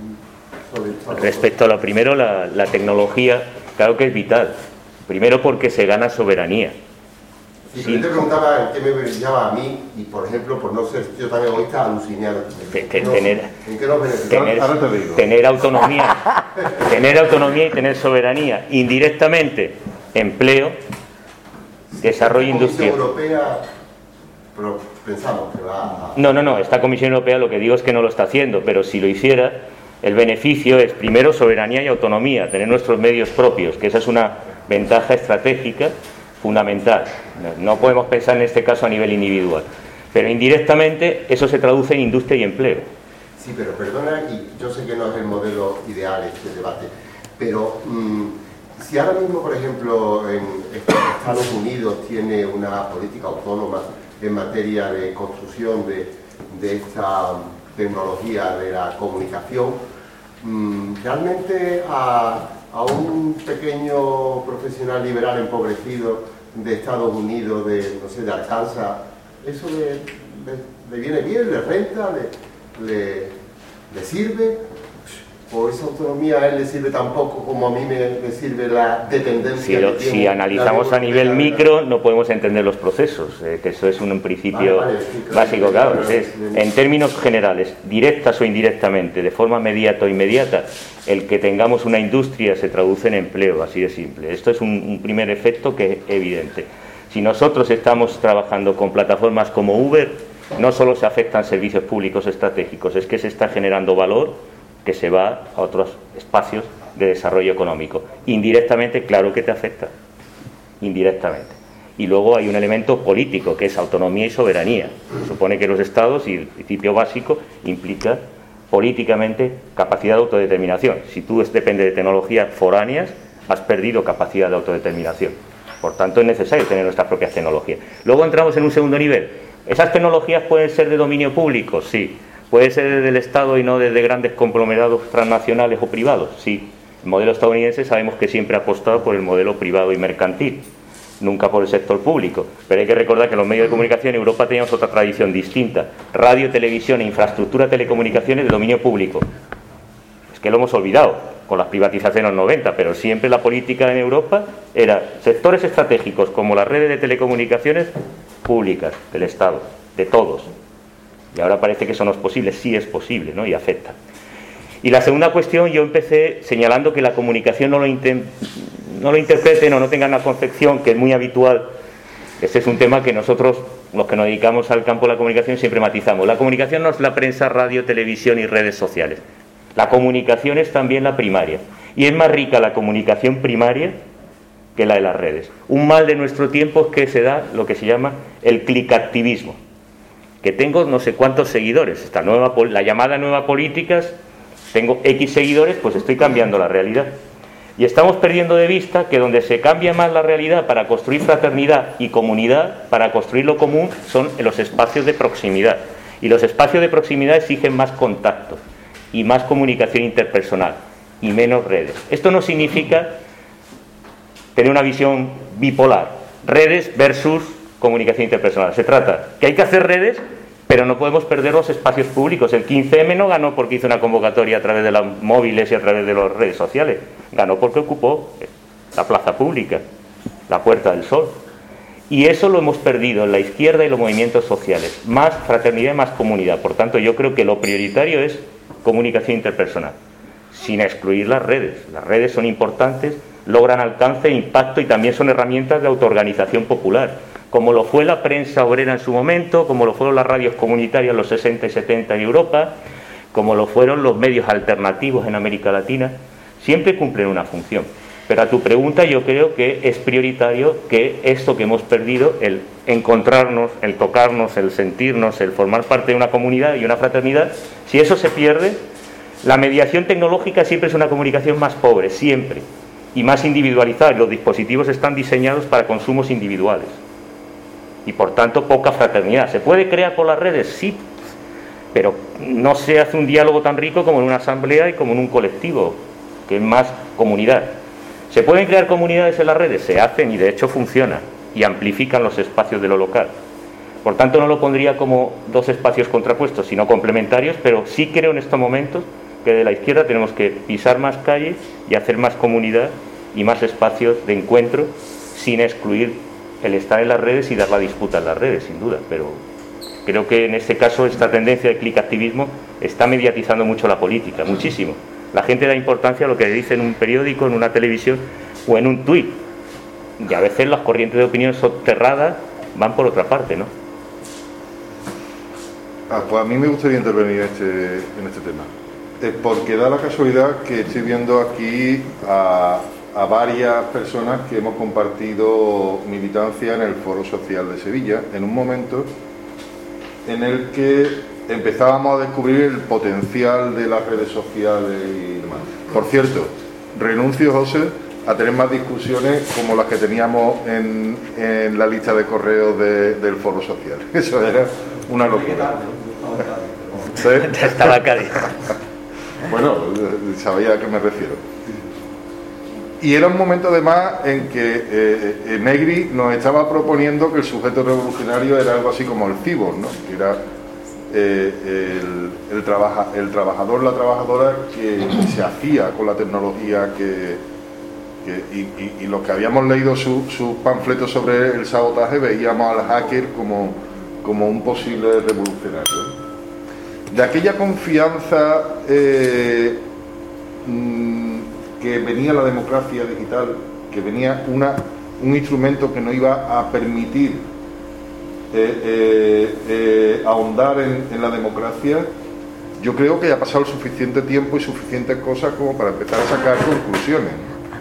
respecto a lo primero, la, la tecnología, claro que es vital. Primero porque se gana soberanía. Sí, pero yo te preguntaba en qué me beneficiaba a mí, y por ejemplo, por no ser yo tan egoísta, alucinado. Te, te, no, tener, ¿En qué nos beneficia? Tener, ahora te digo. Tener autonomía, tener autonomía y tener soberanía. Indirectamente, empleo, desarrollo industrial. La Comisión Europea, pero pensamos que va a... No, no, no, esta Comisión Europea lo que digo es que no lo está haciendo, pero si lo hiciera, el beneficio es primero soberanía y autonomía, tener nuestros medios propios, que esa es una ventaja estratégica fundamental. No podemos pensar en este caso a nivel individual, pero indirectamente eso se traduce en industria y empleo. Sí, pero perdona, y yo sé que no es el modelo ideal este debate, pero mmm, si ahora mismo, por ejemplo, en Estados Unidos tiene una política autónoma en materia de construcción de, de esta tecnología de la comunicación, mmm, realmente a a un pequeño profesional liberal empobrecido de Estados Unidos, de, no sé, de Arkansas, ¿eso le, le, le viene bien, le renta, le, le, le sirve? ¿O esa autonomía a él le sirve tampoco como a mí me, me sirve la dependencia? Si, lo, si analizamos a nivel micro, no podemos entender los procesos, eh, que eso es un, un principio vale, vale, sí, claro, básico, claro. claro es, en términos generales, directas o indirectamente, de forma mediata o inmediata, el que tengamos una industria se traduce en empleo, así de simple. Esto es un, un primer efecto que es evidente. Si nosotros estamos trabajando con plataformas como Uber, no solo se afectan servicios públicos estratégicos, es que se está generando valor que se va a otros espacios de desarrollo económico. Indirectamente, claro que te afecta, indirectamente. Y luego hay un elemento político, que es autonomía y soberanía. Se supone que los estados, y el principio básico, implica políticamente capacidad de autodeterminación. Si tú dependes de tecnologías foráneas, has perdido capacidad de autodeterminación. Por tanto, es necesario tener nuestras propias tecnologías. Luego entramos en un segundo nivel. ¿Esas tecnologías pueden ser de dominio público? Sí. ¿Puede ser desde el Estado y no desde grandes conglomerados transnacionales o privados? Sí. El modelo estadounidense sabemos que siempre ha apostado por el modelo privado y mercantil, nunca por el sector público. Pero hay que recordar que en los medios de comunicación en Europa teníamos otra tradición distinta. Radio, televisión e infraestructura de telecomunicaciones de dominio público. Es que lo hemos olvidado con las privatizaciones en los noventa, pero siempre la política en Europa era sectores estratégicos como las redes de telecomunicaciones públicas, del Estado, de todos. Y ahora parece que eso no es posible, sí es posible, ¿no? Y afecta. Y la segunda cuestión, yo empecé señalando que la comunicación no lo, inter... no lo interpreten o no tengan la concepción, que es muy habitual. Este es un tema que nosotros, los que nos dedicamos al campo de la comunicación, siempre matizamos. La comunicación no es la prensa, radio, televisión y redes sociales. La comunicación es también la primaria. Y es más rica la comunicación primaria que la de las redes. Un mal de nuestro tiempo es que se da lo que se llama el clicactivismo. Que tengo no sé cuántos seguidores, esta nueva, la llamada nueva políticas, tengo X seguidores, pues estoy cambiando la realidad. Y estamos perdiendo de vista que donde se cambia más la realidad para construir fraternidad y comunidad, para construir lo común, son en los espacios de proximidad. Y los espacios de proximidad exigen más contacto y más comunicación interpersonal y menos redes. Esto no significa tener una visión bipolar, redes versus comunicación interpersonal. Se trata que hay que hacer redes, pero no podemos perder los espacios públicos. El quince eme no ganó porque hizo una convocatoria a través de los móviles y a través de las redes sociales. Ganó porque ocupó la plaza pública, la Puerta del Sol. Y eso lo hemos perdido en la izquierda y los movimientos sociales. Más fraternidad y más comunidad. Por tanto, yo creo que lo prioritario es comunicación interpersonal, sin excluir las redes. Las redes son importantes, logran alcance e impacto y también son herramientas de autoorganización popular, como lo fue la prensa obrera en su momento, como lo fueron las radios comunitarias en los sesenta y setenta en Europa, como lo fueron los medios alternativos en América Latina. Siempre cumplen una función. Pero a tu pregunta, yo creo que es prioritario que esto que hemos perdido, el encontrarnos, el tocarnos, el sentirnos, el formar parte de una comunidad y una fraternidad, si eso se pierde, la mediación tecnológica siempre es una comunicación más pobre, siempre, y más individualizada. Los dispositivos están diseñados para consumos individuales y por tanto poca fraternidad. ¿Se puede crear por las redes? Sí, pero no se hace un diálogo tan rico como en una asamblea y como en un colectivo, que es más comunidad. ¿Se pueden crear comunidades en las redes? Se hacen y de hecho funcionan y amplifican los espacios de lo local. Por tanto, no lo pondría como dos espacios contrapuestos, sino complementarios, pero sí creo en estos momentos que de la izquierda tenemos que pisar más calles y hacer más comunidad y más espacios de encuentro, sin excluir el estar en las redes y dar la disputa en las redes, sin duda. Pero creo que en este caso esta tendencia de clickactivismo está mediatizando mucho la política, muchísimo. La gente da importancia a lo que dice en un periódico, en una televisión o en un tuit. Y a veces las corrientes de opinión soterradas van por otra parte, ¿no? Ah, pues a mí me gustaría intervenir en este, en este tema. Eh, porque da la casualidad que estoy viendo aquí a, a varias personas que hemos compartido militancia en el Foro Social de Sevilla, en un momento en el que empezábamos a descubrir el potencial de las redes sociales y demás. Por cierto, renuncio, José, a tener más discusiones como las que teníamos en, en la lista de correos de, del Foro Social. Eso era una locura. ¿Sí? Estaba Cádiz. Bueno, sabía a qué me refiero. Y era un momento además en que eh, Negri nos estaba proponiendo que el sujeto revolucionario era algo así como el cibor, ¿no? Que era eh, el, el, trabaja, el trabajador, la trabajadora que se hacía con la tecnología que, que y, y, y los que habíamos leído sus su panfletos sobre el sabotaje veíamos al hacker como, como un posible revolucionario. De aquella confianza eh, que venía la democracia digital, que venía una, un instrumento que nos iba a permitir eh, eh, eh, ahondar en, en la democracia, yo creo que ya ha pasado el suficiente tiempo y suficientes cosas como para empezar a sacar conclusiones.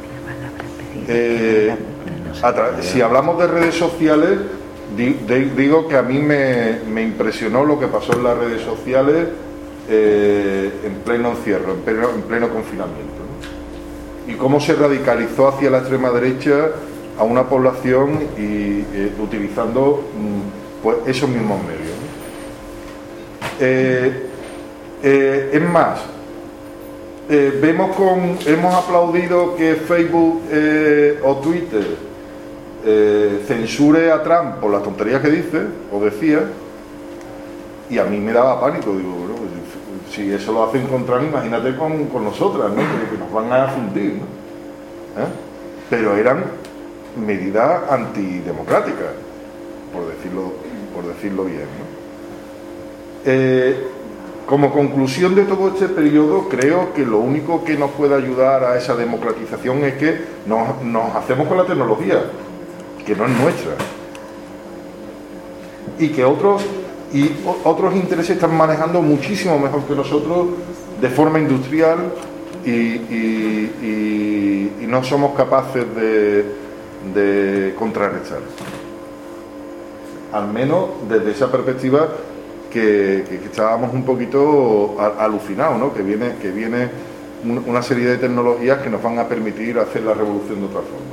Eh, si hablamos de redes sociales, di, de, digo que a mí me, me impresionó lo que pasó en las redes sociales eh, en pleno encierro, en pleno, en pleno confinamiento, ¿no? Y cómo se radicalizó hacia la extrema derecha a una población y eh, utilizando mm, pues esos mismos medios, ¿no? Eh, eh, es más, eh, vemos con hemos aplaudido que Facebook eh, o Twitter eh, censure a Trump por las tonterías que dice o decía, y a mí me daba pánico, digo, bueno, si eso lo hacen con Trump, imagínate con, con nosotras, ¿no? Que, que nos van a fundir, ¿no? ¿Eh? Pero eran medidas antidemocráticas, por decirlo, por decirlo bien, ¿no? Eh, como conclusión de todo este periodo, creo que lo único que nos puede ayudar a esa democratización es que nos, nos hacemos con la tecnología, que no es nuestra, y que otros y otros intereses están manejando muchísimo mejor que nosotros de forma industrial y, y, y, y no somos capaces de, de contrarrestar, al menos desde esa perspectiva que, que, que estábamos un poquito alucinados, ¿no? Que viene, que viene una serie de tecnologías que nos van a permitir hacer la revolución de otra forma.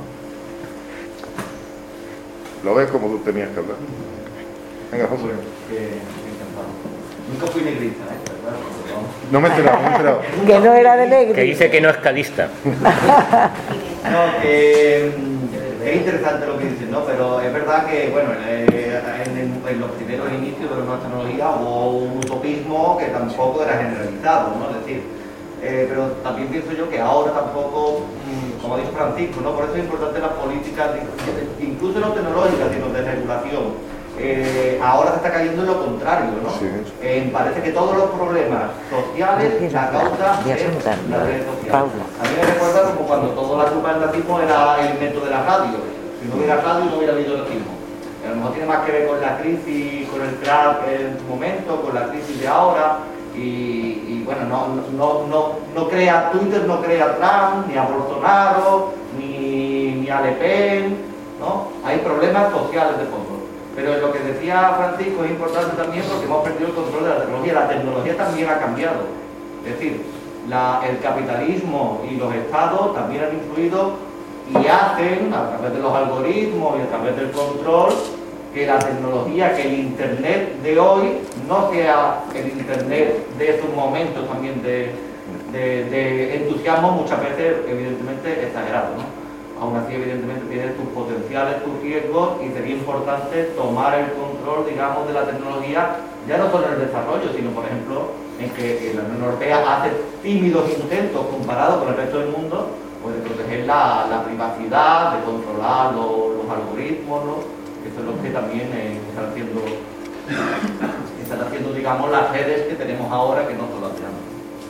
¿Lo ves como tú tenías que hablar? Venga, José. Nunca fui negrista, ¿eh? Pero claro, no me he enterado, no me he enterado. Que no era de negro. Que dice que no es cadista. no, que es interesante lo que dicen, ¿no? Pero es verdad que, bueno, eh, en, en, en los primeros inicios de la nueva tecnología hubo un utopismo que tampoco era generalizado, ¿no? Es decir, eh, pero también pienso yo que ahora tampoco, como dice Francisco, ¿no? Por eso es importante las políticas, incluso no tecnológicas, sino de regulación. Eh, ahora se está cayendo en lo contrario, ¿no? Sí. Eh, parece que todos los problemas sociales, la causa es la red social. A mí me recuerda como cuando toda la culpa del racismo era el invento de la radio. Si no hubiera radio no hubiera habido racismo. A lo mejor tiene más que ver con la crisis, con el crack en su momento, con la crisis de ahora. Y, y bueno, no, no, no, no crea, Twitter no crea a Trump, ni a Bolsonaro, ni, ni a Le Pen, ¿no? Hay problemas sociales de fondo. Pero lo que decía Francisco es importante también porque hemos perdido el control de la tecnología. La tecnología también ha cambiado. Es decir, la, el capitalismo y los estados también han influido y hacen, a través de los algoritmos y a través del control, que la tecnología, que el Internet de hoy no sea el Internet de estos momentos también de, de, de entusiasmo, muchas veces evidentemente exagerado, ¿no? Aún así, evidentemente, tiene tus potenciales, tus riesgos, y sería importante tomar el control, digamos, de la tecnología, ya no solo en el desarrollo, sino, por ejemplo, en que la Unión Europea hace tímidos intentos comparados con el resto del mundo, pues de proteger la, la privacidad, de controlar los, los algoritmos, ¿no? Eso es lo que también eh, están haciendo, están haciendo, digamos, las redes que tenemos ahora, que no solo hacíamos.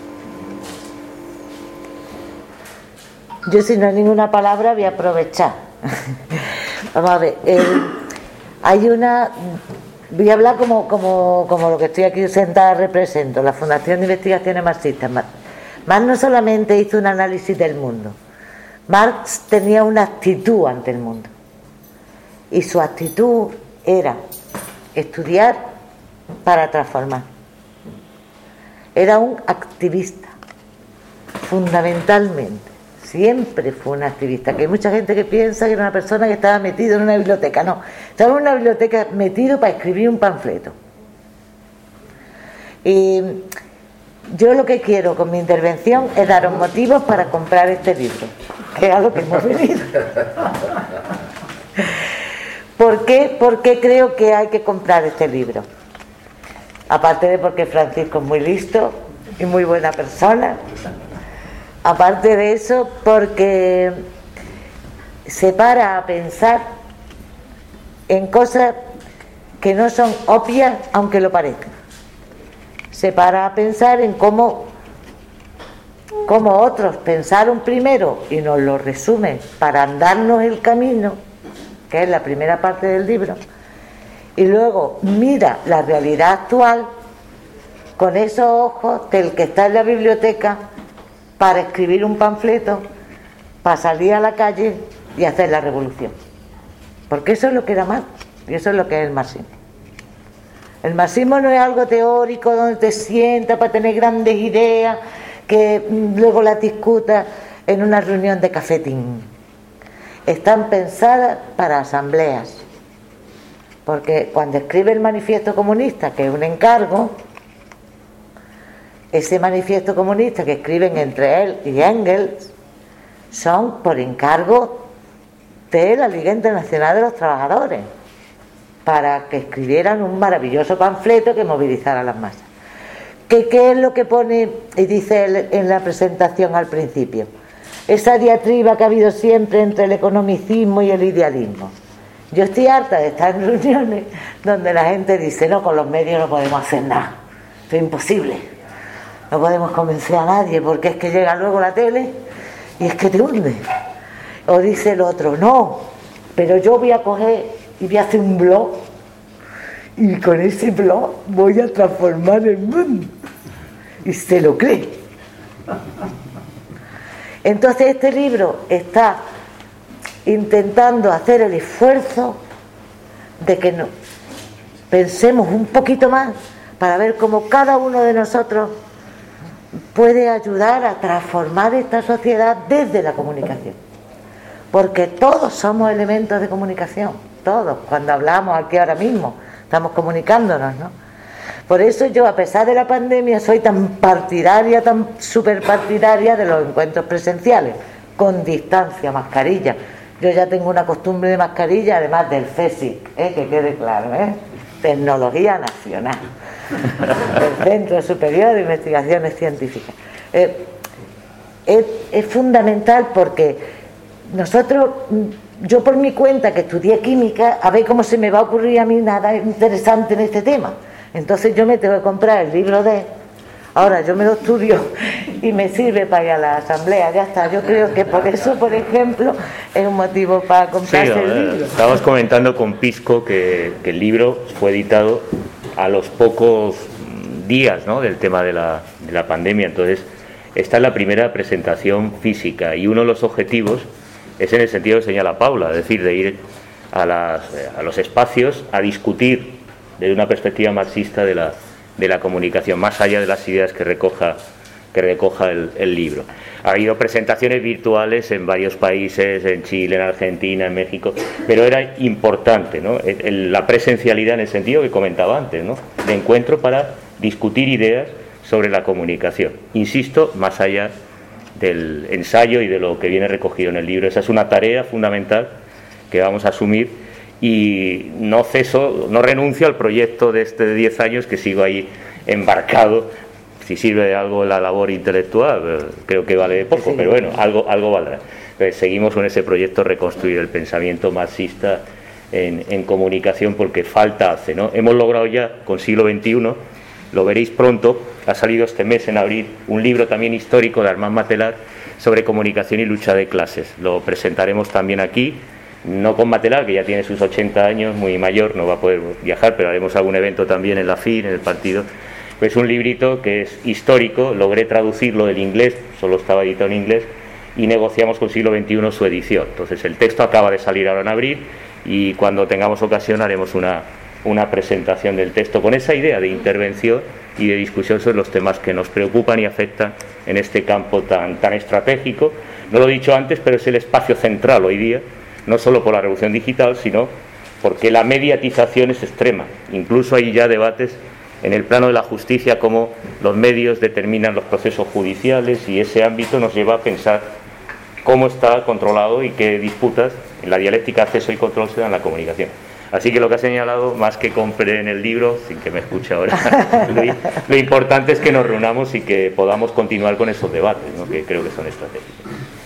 Yo, si no hay ninguna palabra, voy a aprovechar. Vamos a ver. Eh, hay una... Voy a hablar como, como, como lo que estoy aquí sentada represento, la Fundación de Investigaciones Marxistas. Marx no solamente hizo un análisis del mundo. Marx tenía una actitud ante el mundo. Y su actitud era estudiar para transformar. Era un activista, fundamentalmente. Siempre fue un activista, que hay mucha gente que piensa que era una persona que estaba metido en una biblioteca. No, estaba en una biblioteca metido para escribir un panfleto. Y yo lo que quiero con mi intervención es daros motivos para comprar este libro, que es a lo que hemos venido. ¿Por qué? ¿Por qué creo que hay que comprar este libro? Aparte de porque Francisco es muy listo y muy buena persona. Aparte de eso, porque se para a pensar en cosas que no son obvias, aunque lo parezcan. Se para a pensar en cómo, cómo otros pensaron primero y nos lo resumen para andarnos el camino, que es la primera parte del libro, y luego mira la realidad actual con esos ojos del que está en la biblioteca para escribir un panfleto, para salir a la calle y hacer la revolución. Porque eso es lo que era Marx, y eso es lo que es el marxismo. El marxismo no es algo teórico donde te sientas para tener grandes ideas que luego las discutas en una reunión de cafetín. Están pensadas para asambleas, porque cuando escribe el manifiesto comunista, que es un encargo, ese manifiesto comunista que escriben entre él y Engels son por encargo de la Liga Internacional de los Trabajadores, para que escribieran un maravilloso panfleto que movilizara a las masas. ¿Qué, qué es lo que pone y dice él en la presentación al principio? Esa diatriba que ha habido siempre entre el economicismo y el idealismo. Yo estoy harta de estar en reuniones donde la gente dice: no, con los medios no podemos hacer nada, esto es imposible. No podemos convencer a nadie porque es que llega luego la tele y es que te hunde. O dice el otro: no, pero yo voy a coger y voy a hacer un blog y con ese blog voy a transformar el mundo. Y se lo cree. Entonces este libro está intentando hacer el esfuerzo de que no, pensemos un poquito más para ver cómo cada uno de nosotros puede ayudar a transformar esta sociedad desde la comunicación, porque todos somos elementos de comunicación, todos, cuando hablamos aquí ahora mismo estamos comunicándonos, ¿no? Por eso yo, a pesar de la pandemia, soy tan partidaria, tan súper partidaria de los encuentros presenciales, con distancia, mascarilla. Yo ya tengo una costumbre de mascarilla, además del CSIC, ¿eh? Que quede claro, ¿eh? Tecnología Nacional, el Centro Superior de Investigaciones Científicas. Eh, es, es fundamental porque nosotros, yo por mi cuenta que estudié química, a ver cómo se me va a ocurrir a mí nada interesante en este tema. Entonces yo me tengo que comprar el libro de... Ahora yo me lo estudio y me sirve para ir a la asamblea, ya está. Yo creo que por eso, por ejemplo, es un motivo para comprarse sí, el libro. Estábamos comentando con Pisco que, que el libro fue editado a los pocos días, ¿no?, del tema de la, de la pandemia. Entonces, esta es la primera presentación física y uno de los objetivos es en el sentido que señala Paula, es decir, de ir a, las, a los espacios a discutir desde una perspectiva marxista de la de la comunicación, más allá de las ideas que recoja, que recoja el, el libro. Ha habido presentaciones virtuales en varios países, en Chile, en Argentina, en México, pero era importante, ¿no?, el, el, la presencialidad en el sentido que comentaba antes, ¿no?, de encuentro para discutir ideas sobre la comunicación. Insisto, más allá del ensayo y de lo que viene recogido en el libro. Esa es una tarea fundamental que vamos a asumir. Y no ceso, no renuncio al proyecto de este de diez años, que sigo ahí embarcado. Si sirve de algo la labor intelectual, creo que vale poco, pero bueno, algo, algo valdrá. Entonces, seguimos con ese proyecto, reconstruir el pensamiento marxista en, en comunicación, porque falta hace, ¿no? Hemos logrado ya, con siglo veintiuno, lo veréis pronto, ha salido este mes, en abril, un libro también histórico de Armand Matelar sobre comunicación y lucha de clases. Lo presentaremos también aquí. No con Matelar, que ya tiene sus ochenta años, muy mayor, no va a poder viajar, pero haremos algún evento también en la F I N, en el partido. Pues un librito que es histórico, logré traducirlo del inglés, solo estaba editado en inglés, y negociamos con siglo veintiuno su edición. Entonces el texto acaba de salir ahora en abril y cuando tengamos ocasión haremos una, una presentación del texto con esa idea de intervención y de discusión sobre los temas que nos preocupan y afectan en este campo tan, tan estratégico. No lo he dicho antes, pero es el espacio central hoy día, no solo por la revolución digital, sino porque la mediatización es extrema. Incluso hay ya debates en el plano de la justicia, cómo los medios determinan los procesos judiciales, y ese ámbito nos lleva a pensar cómo está controlado y qué disputas en la dialéctica acceso y control se dan en la comunicación. Así que lo que ha señalado, más que compre en el libro, sin que me escuche ahora, lo, lo importante es que nos reunamos y que podamos continuar con esos debates, ¿no?, que creo que son estratégicos.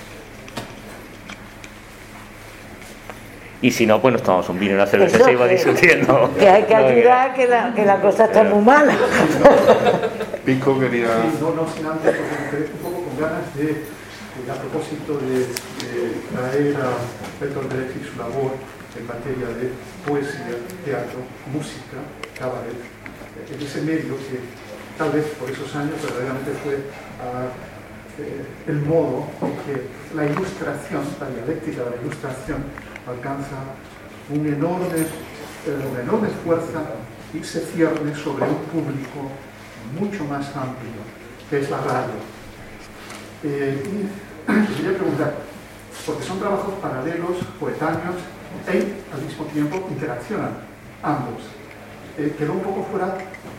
Y si no, pues nos tomamos un vino y una cerveza y se iba discutiendo. Que hay que ayudar, que la, que la cosa está muy mala. Pico quería... Sí, no, no, sin antes, porque me quedé un poco con ganas de, de a propósito de, de traer a Bertolt Brecht y su labor en materia de poesía, teatro, música, cabaret, en ese medio que tal vez por esos años verdaderamente fue uh, eh, el modo en que la ilustración, la dialéctica de la ilustración, alcanza un enorme, eh, una enorme fuerza y se cierne sobre un público mucho más amplio, que es la radio. Eh, y quería preguntar, porque son trabajos paralelos, coetáneos, e al mismo tiempo interaccionan ambos. Eh, quedó un poco fuera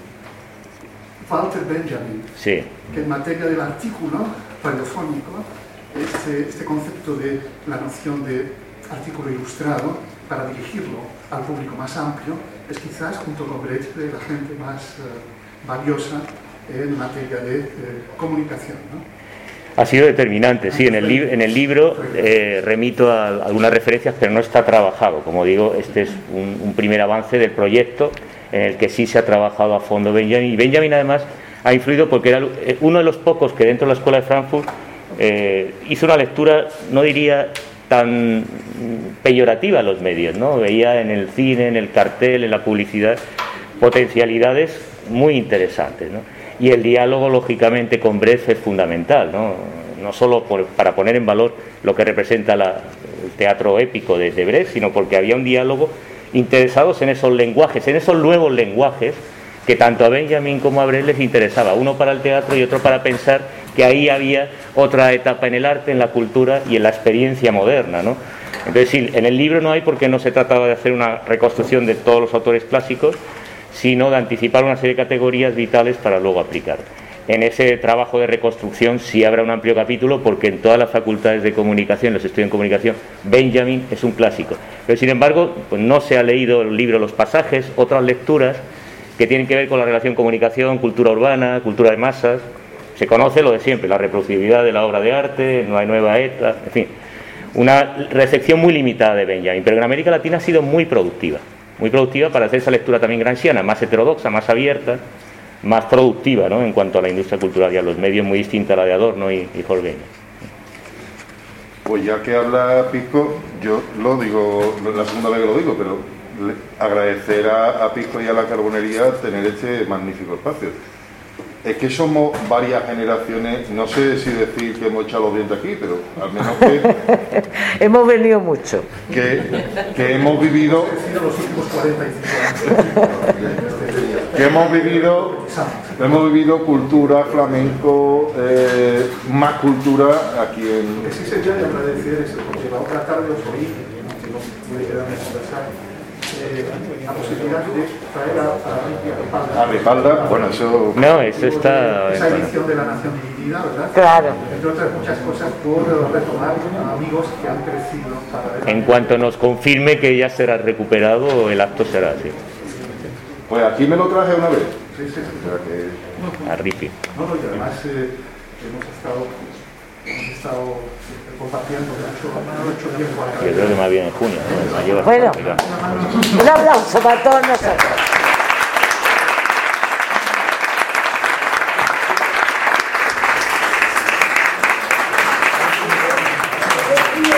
Walter Benjamin, sí, que en materia del artículo radiofónico, este, este concepto de la noción de artículo ilustrado, para dirigirlo al público más amplio, es quizás, junto con Brecht, la gente más eh, valiosa en materia de eh, comunicación, ¿no? Ha sido determinante, sí, en el, li en el libro eh, remito a algunas referencias, pero no está trabajado. Como digo, este es un, un primer avance del proyecto en el que sí se ha trabajado a fondo Benjamin, y Benjamin además ha influido porque era uno de los pocos que dentro de la Escuela de Frankfurt eh, hizo una lectura, no diría tan peyorativa a los medios, ¿no? Veía en el cine, en el cartel, en la publicidad, potencialidades muy interesantes, ¿no? Y el diálogo, lógicamente, con Brecht es fundamental, ¿no? No solo por, para poner en valor lo que representa la, el teatro épico de, de Brecht, sino porque había un diálogo interesados en esos lenguajes, en esos nuevos lenguajes que tanto a Benjamin como a Brecht les interesaba, uno para el teatro y otro para pensar que ahí había otra etapa en el arte, en la cultura y en la experiencia moderna, ¿no? Entonces, sí, en el libro no hay, porque no se trataba de hacer una reconstrucción de todos los autores clásicos, sino de anticipar una serie de categorías vitales para luego aplicar. en ese trabajo de reconstrucción sí habrá un amplio capítulo, porque en todas las facultades de comunicación, los estudios en comunicación, Benjamin es un clásico. Pero sin embargo, pues no se ha leído el libro Los pasajes, otras lecturas que tienen que ver con la relación comunicación, cultura urbana, cultura de masas. Se conoce lo de siempre, la reproducibilidad de la obra de arte, no hay nueva ETA, en fin, una recepción muy limitada de Benjamin, pero en América Latina ha sido muy productiva, muy productiva para hacer esa lectura también gramsciana, más heterodoxa, más abierta, más productiva, ¿no?, en cuanto a la industria cultural y a los medios, muy distinta a la de Adorno y, y Horkheimer. Pues ya que habla Pisco, yo lo digo, es la segunda vez que lo digo, pero le, agradecer a, a Pisco y a la Carbonería tener este magnífico espacio. Es que somos varias generaciones, no sé si decir que hemos echado los dientes aquí, pero al menos que... hemos venido mucho. Que, que hemos vivido... los últimos cuarenta y cinco años. Que hemos vivido, hemos vivido cultura, flamenco, eh, más cultura aquí en... Lo que sí sería de agradecer es porque la otra tarde os oí, que no pude quedarme a conversar, eh, la posibilidad de traer a, a, a Ripalda, bueno, eso... No, eso está... Esa edición de La Nación Dividida, ¿verdad? Claro. Entre otras muchas cosas, por retomar a amigos que han crecido para... En cuanto nos confirme que ya será recuperado, el acto será así. Pues aquí me lo traje una vez. Sí, sí, sí. O sea que... A Ripi. No, no, y además eh, hemos estado, hemos estado compartiendo mucho, mucho tiempo acá. Yo creo que más bien en junio, ¿no? Bueno, un aplauso para todos nosotros.